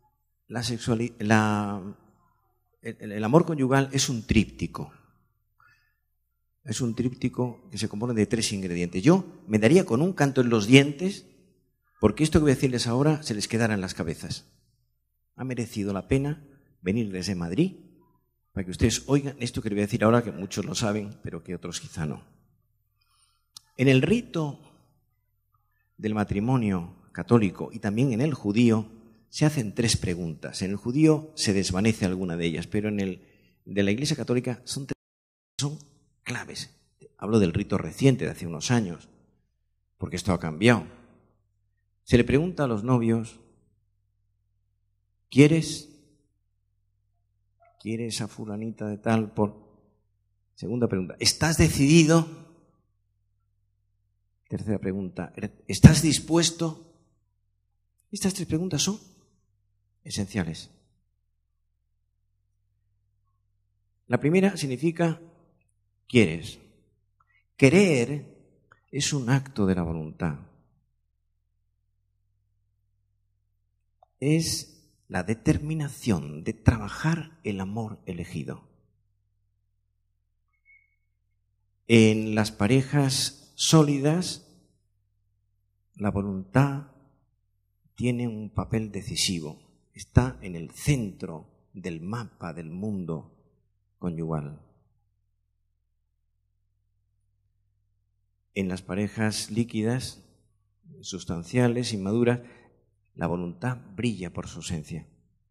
el amor conyugal es un tríptico. Es un tríptico que se compone de 3 ingredientes. Yo me daría con un canto en los dientes porque esto que voy a decirles ahora se les quedara en las cabezas. Ha merecido la pena venir desde Madrid para que ustedes oigan esto que les voy a decir ahora, que muchos lo saben, pero que otros quizá no. En el rito del matrimonio católico y también en el judío se hacen 3 preguntas. En el judío se desvanece alguna de ellas, pero en el de la Iglesia Católica son claves. Hablo del rito reciente de hace unos años, porque esto ha cambiado. Se le pregunta a los novios: ¿quieres a fulanita de tal por...? Segunda pregunta: ¿estás decidido? Tercera pregunta: ¿estás dispuesto? Estas 3 preguntas son esenciales. La primera significa ¿quieres? Querer es un acto de la voluntad. Es la determinación de trabajar el amor elegido. En las parejas sólidas, la voluntad tiene un papel decisivo. Está en el centro del mapa del mundo conyugal. En las parejas líquidas, sustanciales, inmaduras, la voluntad brilla por su ausencia.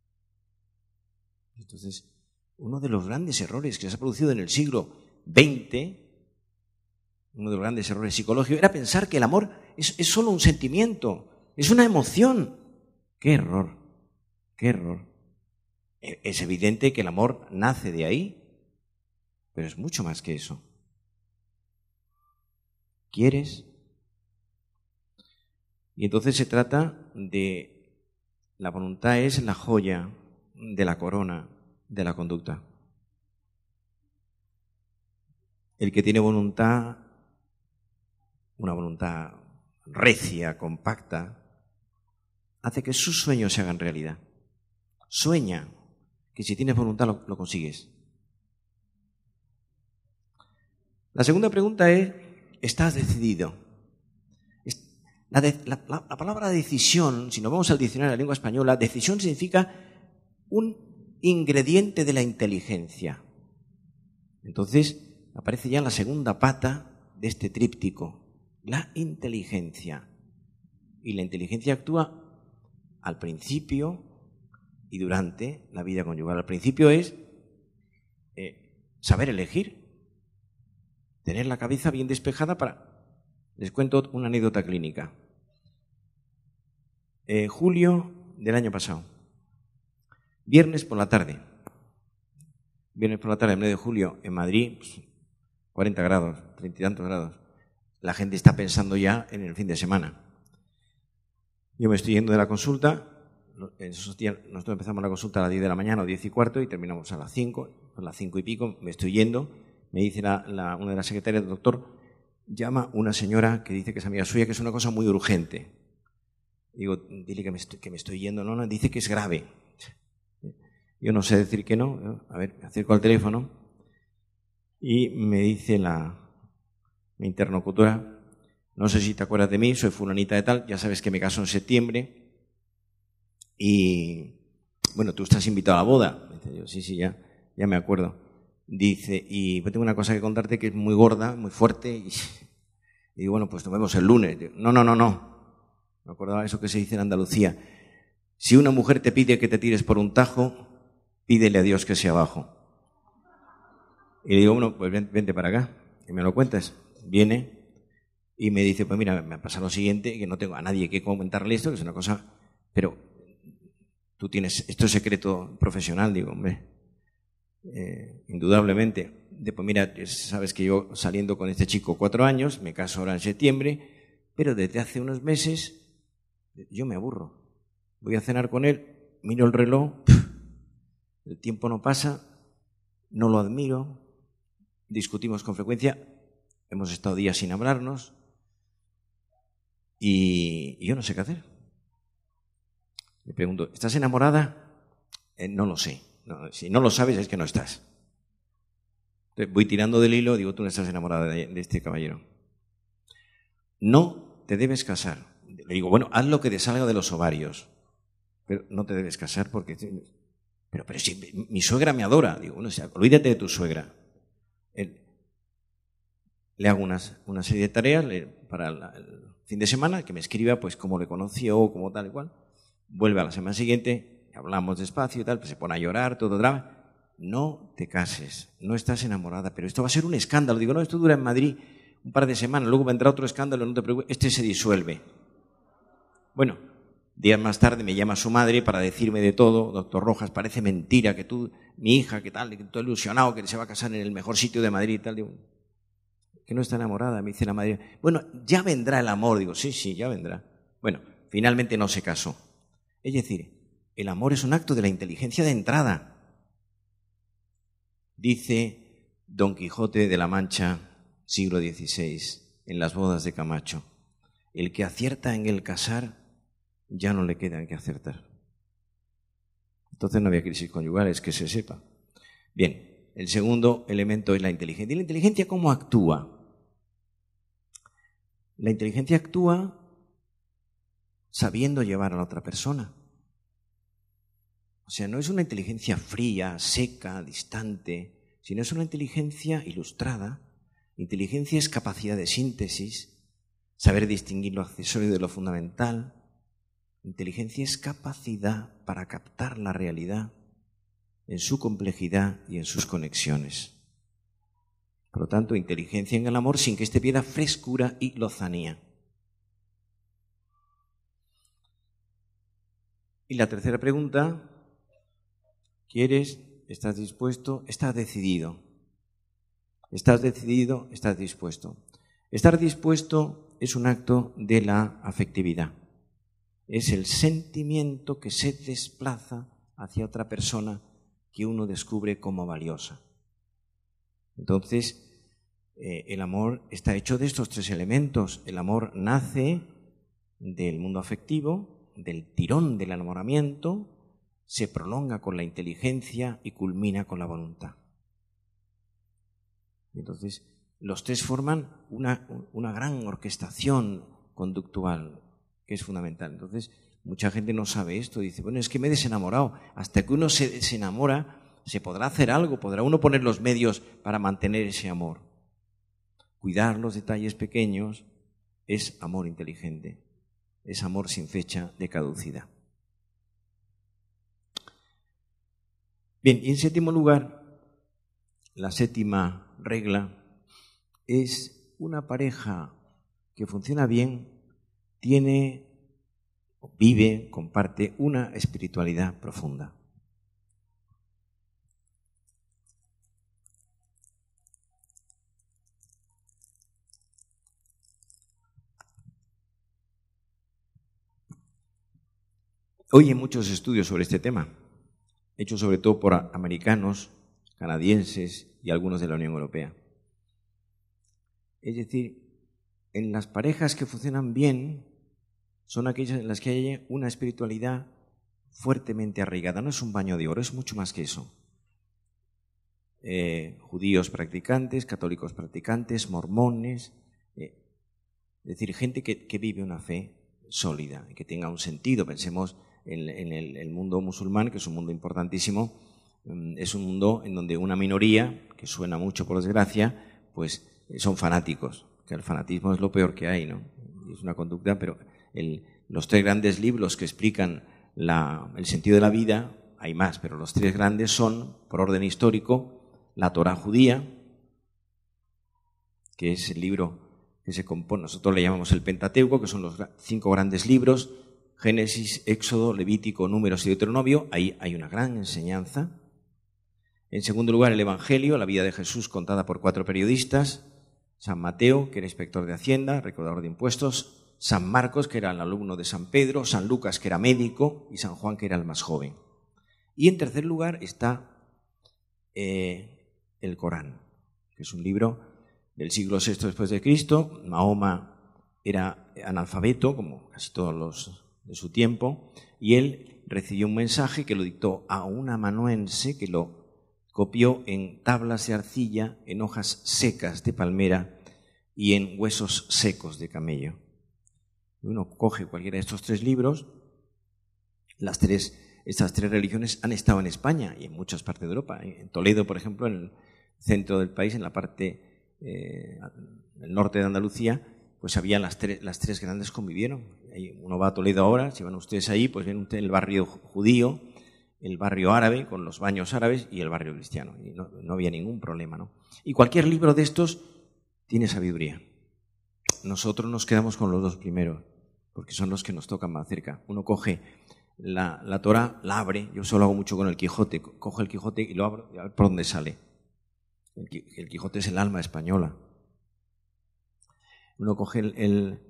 Entonces, uno de los grandes errores que se ha producido en el siglo XX, uno de los grandes errores psicológicos, era pensar que el amor es solo un sentimiento, es una emoción. ¡Qué error! ¡Qué error! Es evidente que el amor nace de ahí, pero es mucho más que eso. ¿Quieres? Y entonces se trata de... La voluntad es la joya de la corona de la conducta. El que tiene voluntad, una voluntad recia, compacta, hace que sus sueños se hagan realidad. Sueña que si tienes voluntad lo consigues. La segunda pregunta es: ¿estás decidido? La palabra decisión, si nos vamos al diccionario de la lengua española, decisión significa un ingrediente de la inteligencia. Entonces aparece ya la segunda pata de este tríptico, la inteligencia. Y la inteligencia actúa al principio y durante la vida conyugal. Al principio es saber elegir, tener la cabeza bien despejada para... Les cuento una anécdota clínica. Julio del año pasado, viernes por la tarde, el mes de julio, en Madrid, 40 grados, 30 y tantos grados. La gente está pensando ya en el fin de semana. Yo me estoy yendo de la consulta. En esos días nosotros empezamos la consulta a las 10 de la mañana o 10 y cuarto y terminamos a las 5, a las 5 y pico. Me estoy yendo. Me dice una de las secretarias: doctor, llama una señora que dice que es amiga suya, que es una cosa muy urgente. Digo, dile que me estoy yendo. No, dice que es grave. Yo no sé decir que no. A ver, me acerco al teléfono Y me dice mi interlocutora, no sé si te acuerdas de mí, soy fulanita de tal, ya sabes que me caso en septiembre y, bueno, tú estás invitado a la boda. Dice yo, sí, ya me acuerdo. Dice, y tengo una cosa que contarte que es muy gorda, muy fuerte, y digo, bueno, pues nos vemos el lunes. Digo, no. Me acordaba eso que se dice en Andalucía. Si una mujer te pide que te tires por un tajo, pídele a Dios que sea abajo. Y le digo, bueno, pues vente para acá, que me lo cuentas. Viene y me dice, pues mira, me ha pasado lo siguiente, que no tengo a nadie que comentarle esto, que es una cosa, pero tú tienes, esto es secreto profesional. Digo, hombre, indudablemente. Pues mira, sabes que yo saliendo con este chico 4 años, me caso ahora en septiembre, pero desde hace unos meses yo me aburro. Voy a cenar con él, miro el reloj, el tiempo no pasa, no lo admiro, discutimos con frecuencia, hemos estado días sin hablarnos y yo no sé qué hacer. Le pregunto, ¿estás enamorada? No lo sé. No, si no lo sabes es que no estás. Entonces voy tirando del hilo, digo, tú no estás enamorada de este caballero. No te debes casar. Le digo, bueno, haz lo que te salga de los ovarios, pero no te debes casar porque... Pero si mi suegra me adora. Digo, bueno, olvídate de tu suegra. Le hago una serie de tareas para el fin de semana, que me escriba pues cómo le conoció, como tal y cual. Vuelve a la semana siguiente, hablamos despacio y tal, pues se pone a llorar, todo drama. No te cases, no estás enamorada, pero esto va a ser un escándalo. Digo, no, esto dura en Madrid un par de semanas, luego vendrá otro escándalo, no te preocupes, este se disuelve. Bueno, días más tarde me llama su madre para decirme de todo, doctor Rojas, parece mentira que tú, mi hija, que tal, que estoy ilusionado, que se va a casar en el mejor sitio de Madrid y tal. Digo, que no está enamorada, me dice la madre. Bueno, ya vendrá el amor. Digo, sí, ya vendrá. Bueno, finalmente no se casó. Es decir, el amor es un acto de la inteligencia de entrada. Dice Don Quijote de la Mancha, siglo XVI, en las bodas de Camacho, el que acierta en el casar, ya no le queda que acertar. Entonces no había crisis conyugales, que se sepa. Bien, el segundo elemento es la inteligencia. ¿Y la inteligencia cómo actúa? La inteligencia actúa sabiendo llevar a la otra persona. O sea, no es una inteligencia fría, seca, distante, sino es una inteligencia ilustrada. Inteligencia es capacidad de síntesis, saber distinguir lo accesorio de lo fundamental. Inteligencia es capacidad para captar la realidad en su complejidad y en sus conexiones. Por lo tanto, inteligencia en el amor sin que éste pierda frescura y lozanía. Y la tercera pregunta, ¿quieres? ¿Estás dispuesto? ¿Estás decidido? ¿Estás decidido? ¿Estás dispuesto? Estar dispuesto es un acto de la afectividad. Es el sentimiento que se desplaza hacia otra persona que uno descubre como valiosa. Entonces, el amor está hecho de estos 3 elementos. El amor nace del mundo afectivo, del tirón del enamoramiento, se prolonga con la inteligencia y culmina con la voluntad. Entonces, los 3 forman una gran orquestación conductual que es fundamental. Entonces, mucha gente no sabe esto, dice, bueno, es que me he desenamorado. Hasta que uno se desenamora, se podrá hacer algo, podrá uno poner los medios para mantener ese amor. Cuidar los detalles pequeños es amor inteligente, es amor sin fecha de caducidad. Bien, y en séptimo lugar, la séptima regla es una pareja que funciona bien, vive, comparte una espiritualidad profunda. Hoy hay muchos estudios sobre este tema, hechos sobre todo por americanos, canadienses y algunos de la Unión Europea. Es decir, en las parejas que funcionan bien son aquellas en las que hay una espiritualidad fuertemente arraigada. No es un baño de oro, es mucho más que eso. judíos practicantes, católicos practicantes, mormones, es decir, gente que vive una fe sólida y que tenga un sentido. Pensemos en el mundo musulmán, que es un mundo importantísimo. Es un mundo en donde una minoría, que suena mucho por desgracia, pues son fanáticos, que el fanatismo es lo peor que hay, ¿no? Es una conducta, pero los 3 grandes libros que explican el sentido de la vida, hay más, pero los 3 grandes son, por orden histórico, la Torá judía, que es el libro que se compone, nosotros le llamamos el Pentateuco, que son los 5 grandes libros, Génesis, Éxodo, Levítico, Números y Deuteronomio. Ahí hay una gran enseñanza. En segundo lugar, el Evangelio, la vida de Jesús contada por 4 periodistas, San Mateo, que era inspector de Hacienda, recaudador de impuestos, San Marcos, que era el alumno de San Pedro, San Lucas, que era médico, y San Juan, que era el más joven. Y en tercer lugar está el Corán, que es un libro del siglo VI después de Cristo. Mahoma era analfabeto, como casi todos los de su tiempo, y él recibió un mensaje que lo dictó a un amanuense que lo copió en tablas de arcilla, en hojas secas de palmera y en huesos secos de camello. Uno coge cualquiera de estos 3 libros. Estas 3 religiones han estado en España y en muchas partes de Europa. En Toledo, por ejemplo, en el centro del país, en la parte del norte de Andalucía, pues había las tres grandes convivieron. Uno va a Toledo ahora, si van ustedes ahí, pues ven ustedes el barrio judío, el barrio árabe, con los baños árabes, y el barrio cristiano. Y no había ningún problema, ¿no? Y cualquier libro de estos tiene sabiduría. Nosotros nos quedamos con los 2 primeros, porque son los que nos tocan más cerca. Uno coge la Torá, la abre, yo solo hago mucho con el Quijote, cojo el Quijote y lo abro, y a ver por dónde sale. El Quijote es el alma española. Uno coge el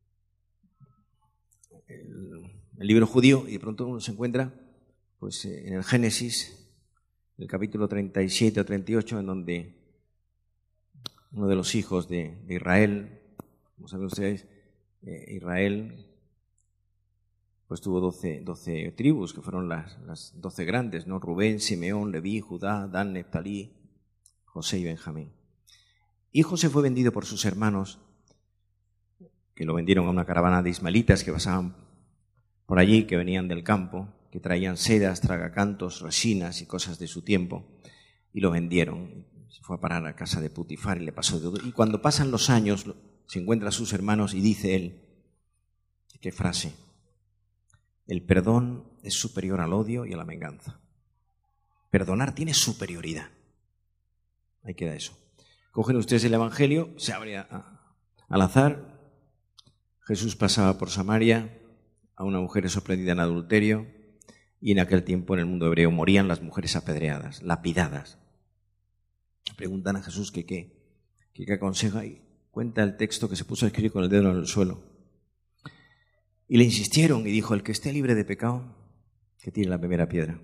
libro judío y de pronto uno se encuentra pues en el Génesis, el capítulo 37 o 38, en donde uno de los hijos de Israel, como saben ustedes, Israel pues tuvo 12 tribus, que fueron las 12 grandes, ¿no? Rubén, Simeón, Leví, Judá, Dan, Neftalí, José y Benjamín. Y José fue vendido por sus hermanos, que lo vendieron a una caravana de ismaelitas que pasaban por allí, que venían del campo, que traían sedas, tragacantos, resinas y cosas de su tiempo, y lo vendieron. Se fue a parar a casa de Putifar y le pasó de todo. Y cuando pasan los años, se encuentra a sus hermanos y dice él, ¿qué frase? El perdón es superior al odio y a la venganza. Perdonar tiene superioridad. Ahí queda eso. Cogen ustedes el Evangelio, se abre al azar. Jesús pasaba por Samaria, a una mujer sorprendida en adulterio, y en aquel tiempo en el mundo hebreo morían las mujeres apedreadas, lapidadas. Preguntan a Jesús que qué aconseja, y cuenta el texto que se puso a escribir con el dedo en el suelo. Y le insistieron y dijo, el que esté libre de pecado, que tire la primera piedra.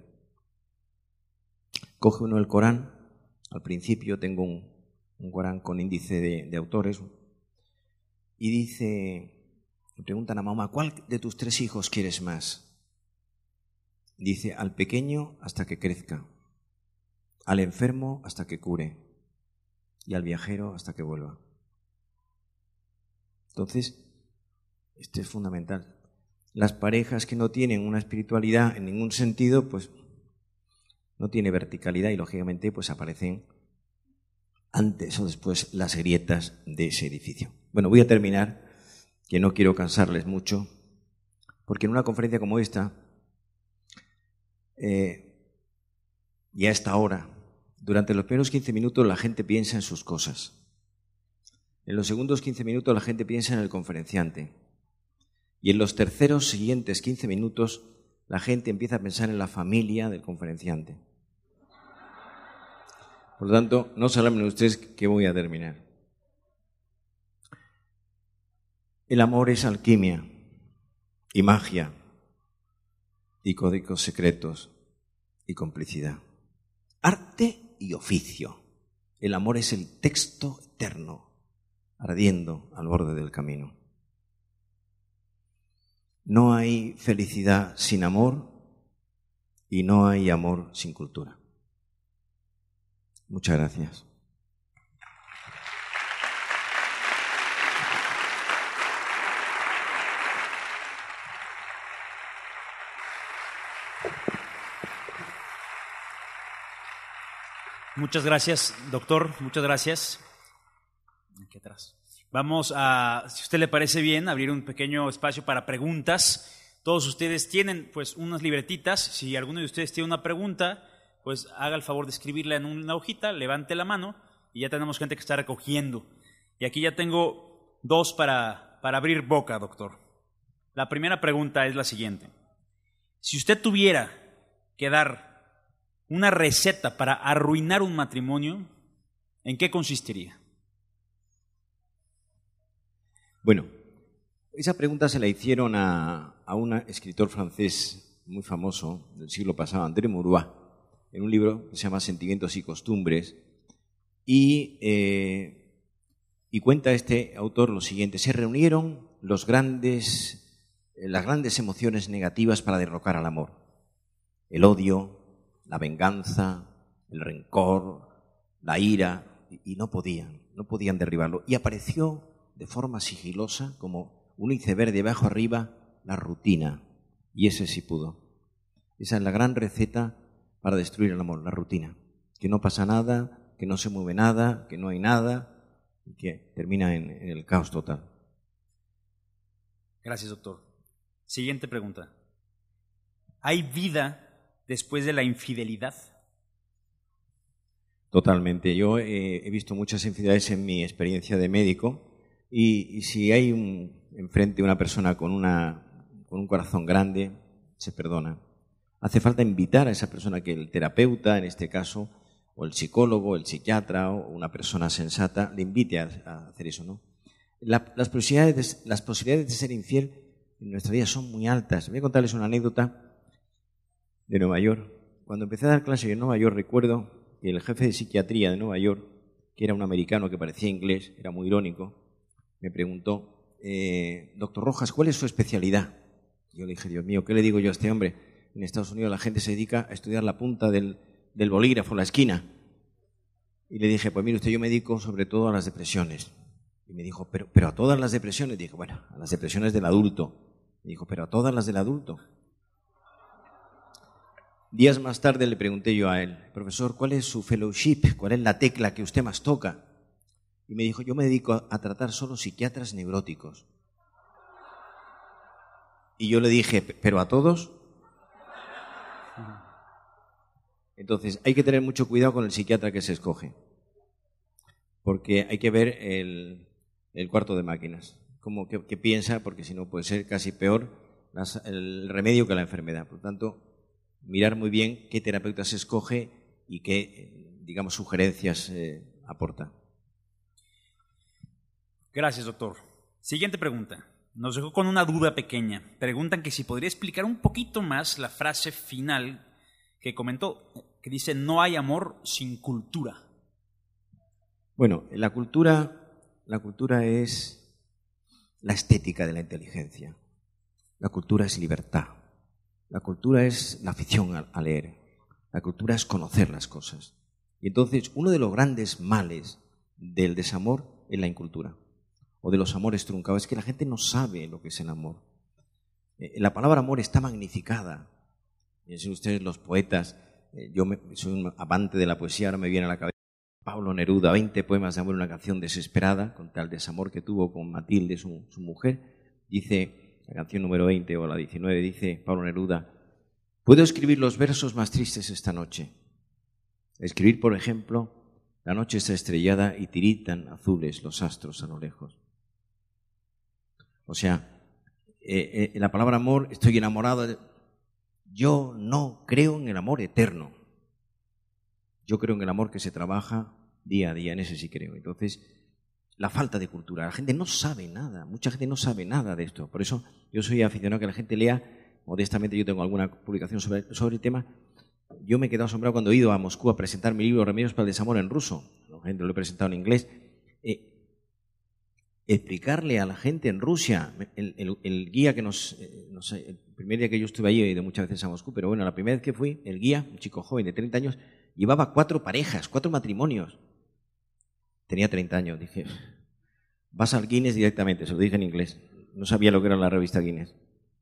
Coge uno el Corán. Al principio tengo un Corán con índice de autores, y dice, le preguntan a Mahoma, ¿cuál de tus 3 hijos quieres más? Dice, al pequeño hasta que crezca, al enfermo hasta que cure y al viajero hasta que vuelva. Entonces, esto es fundamental. Las parejas que no tienen una espiritualidad en ningún sentido, pues no tiene verticalidad y lógicamente pues aparecen antes o después las grietas de ese edificio. Bueno, voy a terminar, que no quiero cansarles mucho, porque en una conferencia como esta, y a esta hora, durante los primeros 15 minutos la gente piensa en sus cosas. En los segundos 15 minutos la gente piensa en el conferenciante. Y en los terceros siguientes 15 minutos la gente empieza a pensar en la familia del conferenciante. Por lo tanto, no se alarmen ustedes que voy a terminar. El amor es alquimia y magia y códigos secretos y complicidad. Arte y oficio. El amor es el texto eterno, ardiendo al borde del camino. No hay felicidad sin amor y no hay amor sin cultura. Muchas gracias. Muchas gracias, doctor. Muchas gracias. Aquí atrás. Vamos a, si a usted le parece bien, abrir un pequeño espacio para preguntas. Todos ustedes tienen pues unas libretitas. Si alguno de ustedes tiene una pregunta, pues haga el favor de escribirla en una hojita, levante la mano y ya tenemos gente que está recogiendo. Y aquí ya tengo dos para abrir boca, doctor. La primera pregunta es la siguiente. Si usted tuviera que dar una receta para arruinar un matrimonio, ¿en qué consistiría? Bueno, esa pregunta se la hicieron a un escritor francés muy famoso del siglo pasado, André Maurois, en un libro que se llama Sentimientos y Costumbres, y cuenta este autor lo siguiente: se reunieron las grandes emociones negativas para derrocar al amor: el odio, la venganza, el rencor, la ira, y no podían derribarlo. Y apareció de forma sigilosa, como un iceberg de abajo arriba, la rutina. Y ese sí pudo. Esa es la gran receta para destruir el amor, la rutina. Que no pasa nada, que no se mueve nada, que no hay nada, y que termina en el caos total. Gracias, doctor. Siguiente pregunta. ¿Hay vida después de la infidelidad? Totalmente. Yo he visto muchas infidelidades en mi experiencia de médico, y si hay enfrente una persona con un corazón grande, se perdona. Hace falta invitar a esa persona, que el terapeuta, en este caso, o el psicólogo, el psiquiatra, o una persona sensata, le invite a hacer eso, ¿no? Las posibilidades de ser infiel en nuestra vida son muy altas. Voy a contarles una anécdota de Nueva York. Cuando empecé a dar clases en Nueva York, recuerdo que el jefe de psiquiatría de Nueva York, que era un americano que parecía inglés, era muy irónico, me preguntó: doctor Rojas, ¿cuál es su especialidad? Yo le dije: Dios mío, ¿qué le digo yo a este hombre? En Estados Unidos la gente se dedica a estudiar la punta del bolígrafo, la esquina. Y le dije: pues mire usted, yo me dedico sobre todo a las depresiones. Y me dijo: pero a todas las depresiones. Dije: bueno, a las depresiones del adulto. Me dijo: pero a todas las del adulto. Días más tarde le pregunté yo a él: profesor, ¿cuál es su fellowship? ¿Cuál es la tecla que usted más toca? Y me dijo: yo me dedico a tratar solo psiquiatras neuróticos. Y yo le dije: ¿pero a todos? Entonces, hay que tener mucho cuidado con el psiquiatra que se escoge, porque hay que ver el cuarto de máquinas, como que piensa, porque si no puede ser casi peor el remedio que la enfermedad. Por lo tanto, mirar muy bien qué terapeuta se escoge y qué, digamos, sugerencias aporta. Gracias, doctor. Siguiente pregunta. Nos dejó con una duda pequeña. Preguntan que si podría explicar un poquito más la frase final que comentó, que dice: no hay amor sin cultura. Bueno, la cultura es la estética de la inteligencia. La cultura es libertad. La cultura es la afición a leer. La cultura es conocer las cosas. Y entonces, uno de los grandes males del desamor es la incultura, o de los amores truncados, es que la gente no sabe lo que es el amor. La palabra amor está magnificada. Piensen ustedes los poetas. Yo soy un amante de la poesía, ahora me viene a la cabeza Pablo Neruda, 20 poemas de amor, una canción desesperada contra el desamor que tuvo con Matilde, su mujer. Dice, la canción número 20 o la 19, dice Pablo Neruda: puedo escribir los versos más tristes esta noche. Escribir, por ejemplo: la noche está estrellada y tiritan azules los astros a lo lejos. O sea, la palabra amor, estoy enamorado. Yo no creo en el amor eterno. Yo creo en el amor que se trabaja día a día, en ese sí creo. Entonces, la falta de cultura. La gente no sabe nada, mucha gente no sabe nada de esto. Por eso yo soy aficionado a que la gente lea. Modestamente yo tengo alguna publicación sobre el tema. Yo me he quedado asombrado cuando he ido a Moscú a presentar mi libro Remedios para el desamor en ruso. La gente lo he presentado en inglés. Explicarle a la gente en Rusia, el guía que el primer día que yo estuve allí, he ido muchas veces a Moscú, pero bueno, la primera vez que fui, el guía, un chico joven de 30 años, Llevaba 4 parejas, 4 matrimonios. Tenía 30 años. Dije, vas al Guinness directamente, se lo dije en inglés. No sabía lo que era la revista Guinness.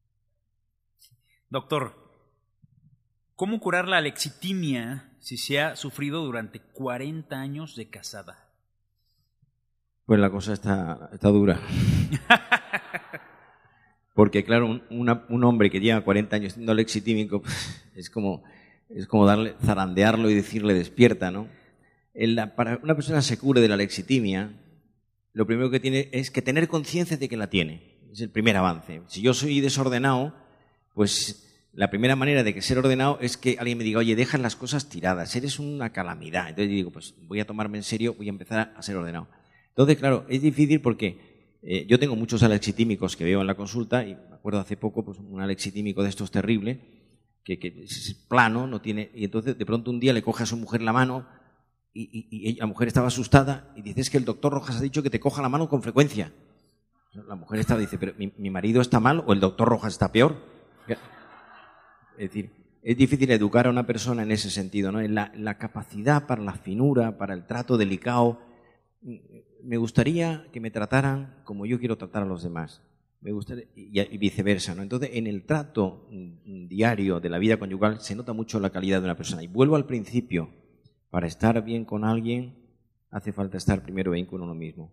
Doctor, ¿cómo curar la alexitimia si se ha sufrido durante 40 años de casada? Pues la cosa está dura. Porque claro, un hombre que lleva 40 años siendo alexitímico es como zarandearlo y decirle despierta, ¿no? Para una persona se cure de la alexitimia, lo primero que tiene es que tener conciencia de que la tiene. Es el primer avance. Si yo soy desordenado, pues la primera manera de que ser ordenado es que alguien me diga, oye, dejas las cosas tiradas, eres una calamidad. Entonces yo digo, pues voy a tomarme en serio, voy a empezar a ser ordenado. Entonces, claro, es difícil porque yo tengo muchos alexitímicos que veo en la consulta y me acuerdo hace poco, pues un alexitímico de estos terrible, que es plano, no tiene, y entonces de pronto un día le coge a su mujer la mano y la mujer estaba asustada y dice, es que el doctor Rojas ha dicho que te coja la mano con frecuencia. La mujer dice, pero ¿mi marido está mal o el doctor Rojas está peor? Es decir, es difícil educar a una persona en ese sentido, ¿no? En la capacidad para la finura, para el trato delicado. Me gustaría que me trataran como yo quiero tratar a los demás. Me gustaría, y viceversa, ¿no? Entonces, en el trato diario de la vida conyugal se nota mucho la calidad de una persona. Y vuelvo al principio, para estar bien con alguien hace falta estar primero bien con uno mismo.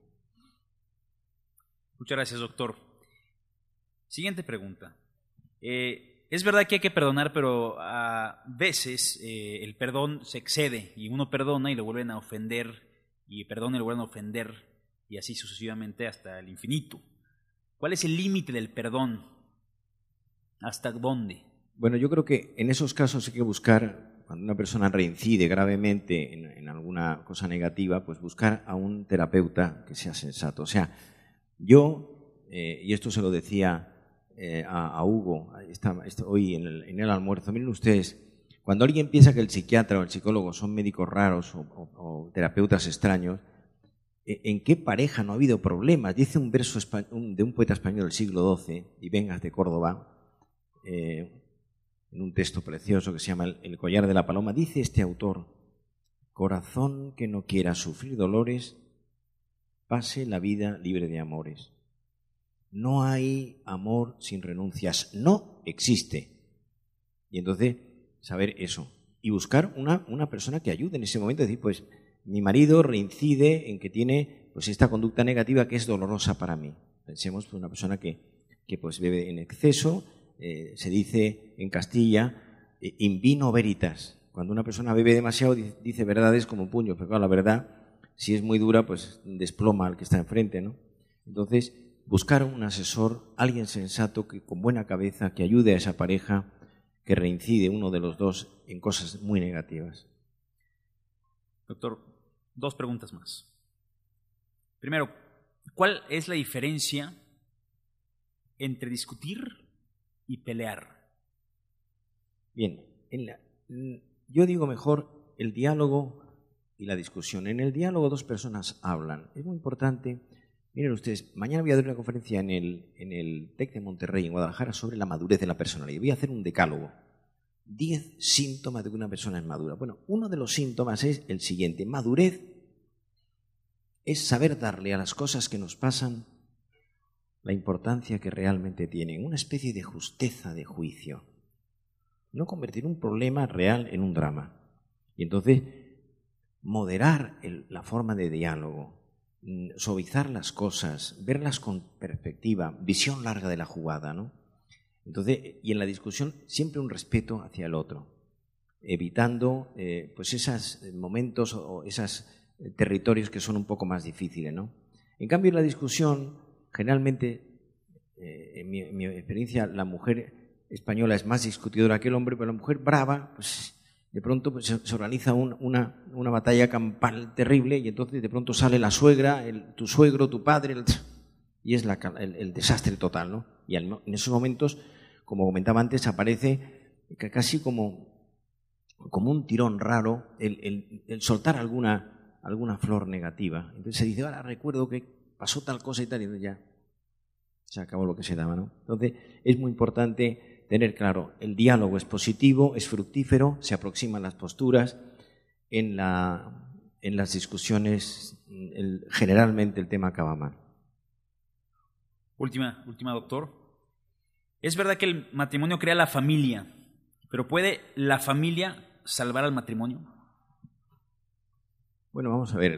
Muchas gracias, doctor. Siguiente pregunta. Es verdad que hay que perdonar, pero a veces el perdón se excede y uno perdona y lo vuelven a ofender, y perdona y lo vuelven a ofender, y así sucesivamente hasta el infinito. ¿Cuál es el límite del perdón? ¿Hasta dónde? Bueno, yo creo que en esos casos hay que buscar, cuando una persona reincide gravemente en alguna cosa negativa, pues buscar a un terapeuta que sea sensato. O sea, yo, y esto se lo decía a Hugo hoy en el almuerzo, miren ustedes, cuando alguien piensa que el psiquiatra o el psicólogo son médicos raros o terapeutas extraños, ¿en qué pareja no ha habido problemas? Dice un verso de un poeta español del siglo XII, Vivengas de Córdoba, en un texto precioso que se llama El collar de la paloma, dice este autor, corazón que no quiera sufrir dolores, pase la vida libre de amores. No hay amor sin renuncias, no existe. Y entonces, saber eso. Y buscar una persona que ayude en ese momento, decir, pues, mi marido reincide en que tiene pues esta conducta negativa que es dolorosa para mí. Pensemos en una persona que pues bebe en exceso, se dice en Castilla, in vino veritas. Cuando una persona bebe demasiado dice verdades como puños, pero claro, la verdad, si es muy dura, pues desploma al que está enfrente, ¿no? Entonces, buscar un asesor, alguien sensato, que con buena cabeza, que ayude a esa pareja que reincide uno de los dos en cosas muy negativas. Doctor, 2 preguntas más. Primero, ¿cuál es la diferencia entre discutir y pelear? Bien, yo digo mejor el diálogo y la discusión. En el diálogo 2 personas hablan. Es muy importante. Miren ustedes, mañana voy a dar una conferencia en el TEC de Monterrey, en Guadalajara, sobre la madurez de la personalidad. Voy a hacer un decálogo. 10 síntomas de que una persona es madura. Bueno, uno de los síntomas es el siguiente. Madurez es saber darle a las cosas que nos pasan la importancia que realmente tienen. Una especie de justeza de juicio. No convertir un problema real en un drama. Y entonces, moderar la forma de diálogo, suavizar las cosas, verlas con perspectiva, visión larga de la jugada, ¿no? Entonces, y en la discusión siempre un respeto hacia el otro, evitando pues esos momentos o esos territorios que son un poco más difíciles, ¿no? En cambio, en la discusión, generalmente, en mi experiencia, la mujer española es más discutidora que el hombre, pero la mujer brava, pues de pronto pues, se organiza una batalla campal terrible y entonces de pronto sale la suegra, tu suegro, tu padre, y es el desastre total, ¿no? Y en esos momentos, como comentaba antes, aparece casi como un tirón raro el soltar alguna flor negativa. Entonces se dice, ahora recuerdo que pasó tal cosa y tal, y ya se acabó lo que se daba, ¿no? Entonces es muy importante tener claro, el diálogo es positivo, es fructífero, se aproximan las posturas, en las discusiones, generalmente el tema acaba mal. Última, doctor. Es verdad que el matrimonio crea la familia, pero ¿puede la familia salvar al matrimonio? Bueno, vamos a ver,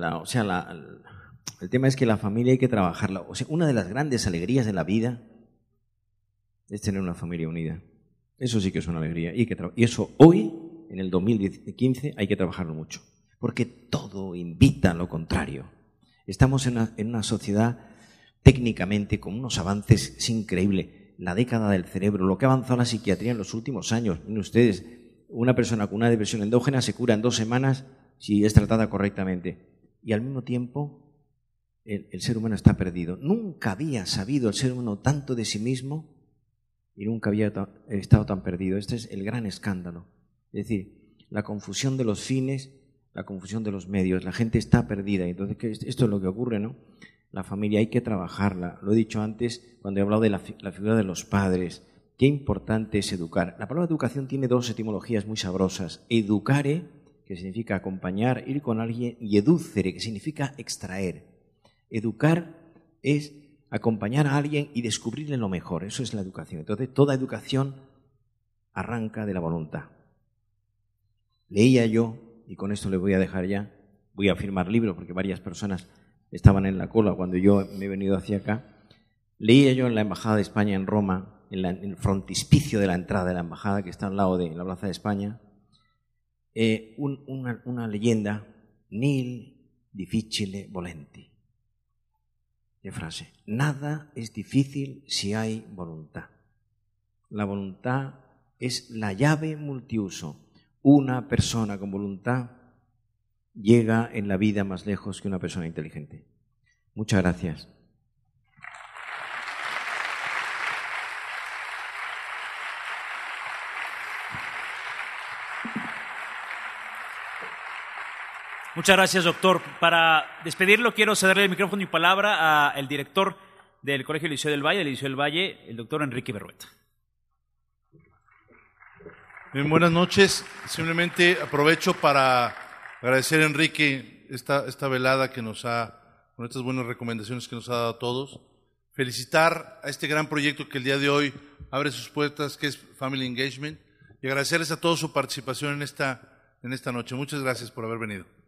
el tema es que la familia hay que trabajarla. O sea, una de las grandes alegrías de la vida es tener una familia unida. Eso sí que es una alegría. Y eso hoy, en el 2015, hay que trabajarlo mucho. Porque todo invita a lo contrario. Estamos en una sociedad técnicamente con unos avances, es increíble. La década del cerebro, lo que ha avanzado la psiquiatría en los últimos años. Miren ustedes, una persona con una depresión endógena se cura en 2 semanas si es tratada correctamente. Y al mismo tiempo, el ser humano está perdido. Nunca había sabido el ser humano tanto de sí mismo y nunca había estado tan perdido. Este es el gran escándalo. Es decir, la confusión de los fines, la confusión de los medios. La gente está perdida. Entonces, esto es lo que ocurre, ¿no? La familia hay que trabajarla. Lo he dicho antes cuando he hablado de la figura de los padres. Qué importante es educar. La palabra educación tiene 2 etimologías muy sabrosas. Educare, que significa acompañar, ir con alguien, y educere, que significa extraer. Educar es acompañar a alguien y descubrirle lo mejor. Eso es la educación. Entonces, toda educación arranca de la voluntad. Leía yo, y con esto le voy a dejar ya, voy a firmar libros porque varias personas estaban en la cola cuando yo me he venido hacia acá. Leía yo en la Embajada de España en Roma, en el frontispicio de la entrada de la embajada, que está al lado de la Plaza de España, una leyenda, nil difficile volenti. ¿Qué frase? Nada es difícil si hay voluntad. La voluntad es la llave multiuso. Una persona con voluntad llega en la vida más lejos que una persona inteligente. Muchas gracias. Muchas gracias, doctor. Para despedirlo, quiero cederle el micrófono y palabra al director del Colegio Liceo del Valle, el doctor Enrique Berrueta. Bien, buenas noches. Simplemente aprovecho para agradecer a Enrique esta velada que con estas buenas recomendaciones que nos ha dado a todos. Felicitar a este gran proyecto que el día de hoy abre sus puertas, que es Family Engagement, y agradecerles a todos su participación en esta noche. Muchas gracias por haber venido.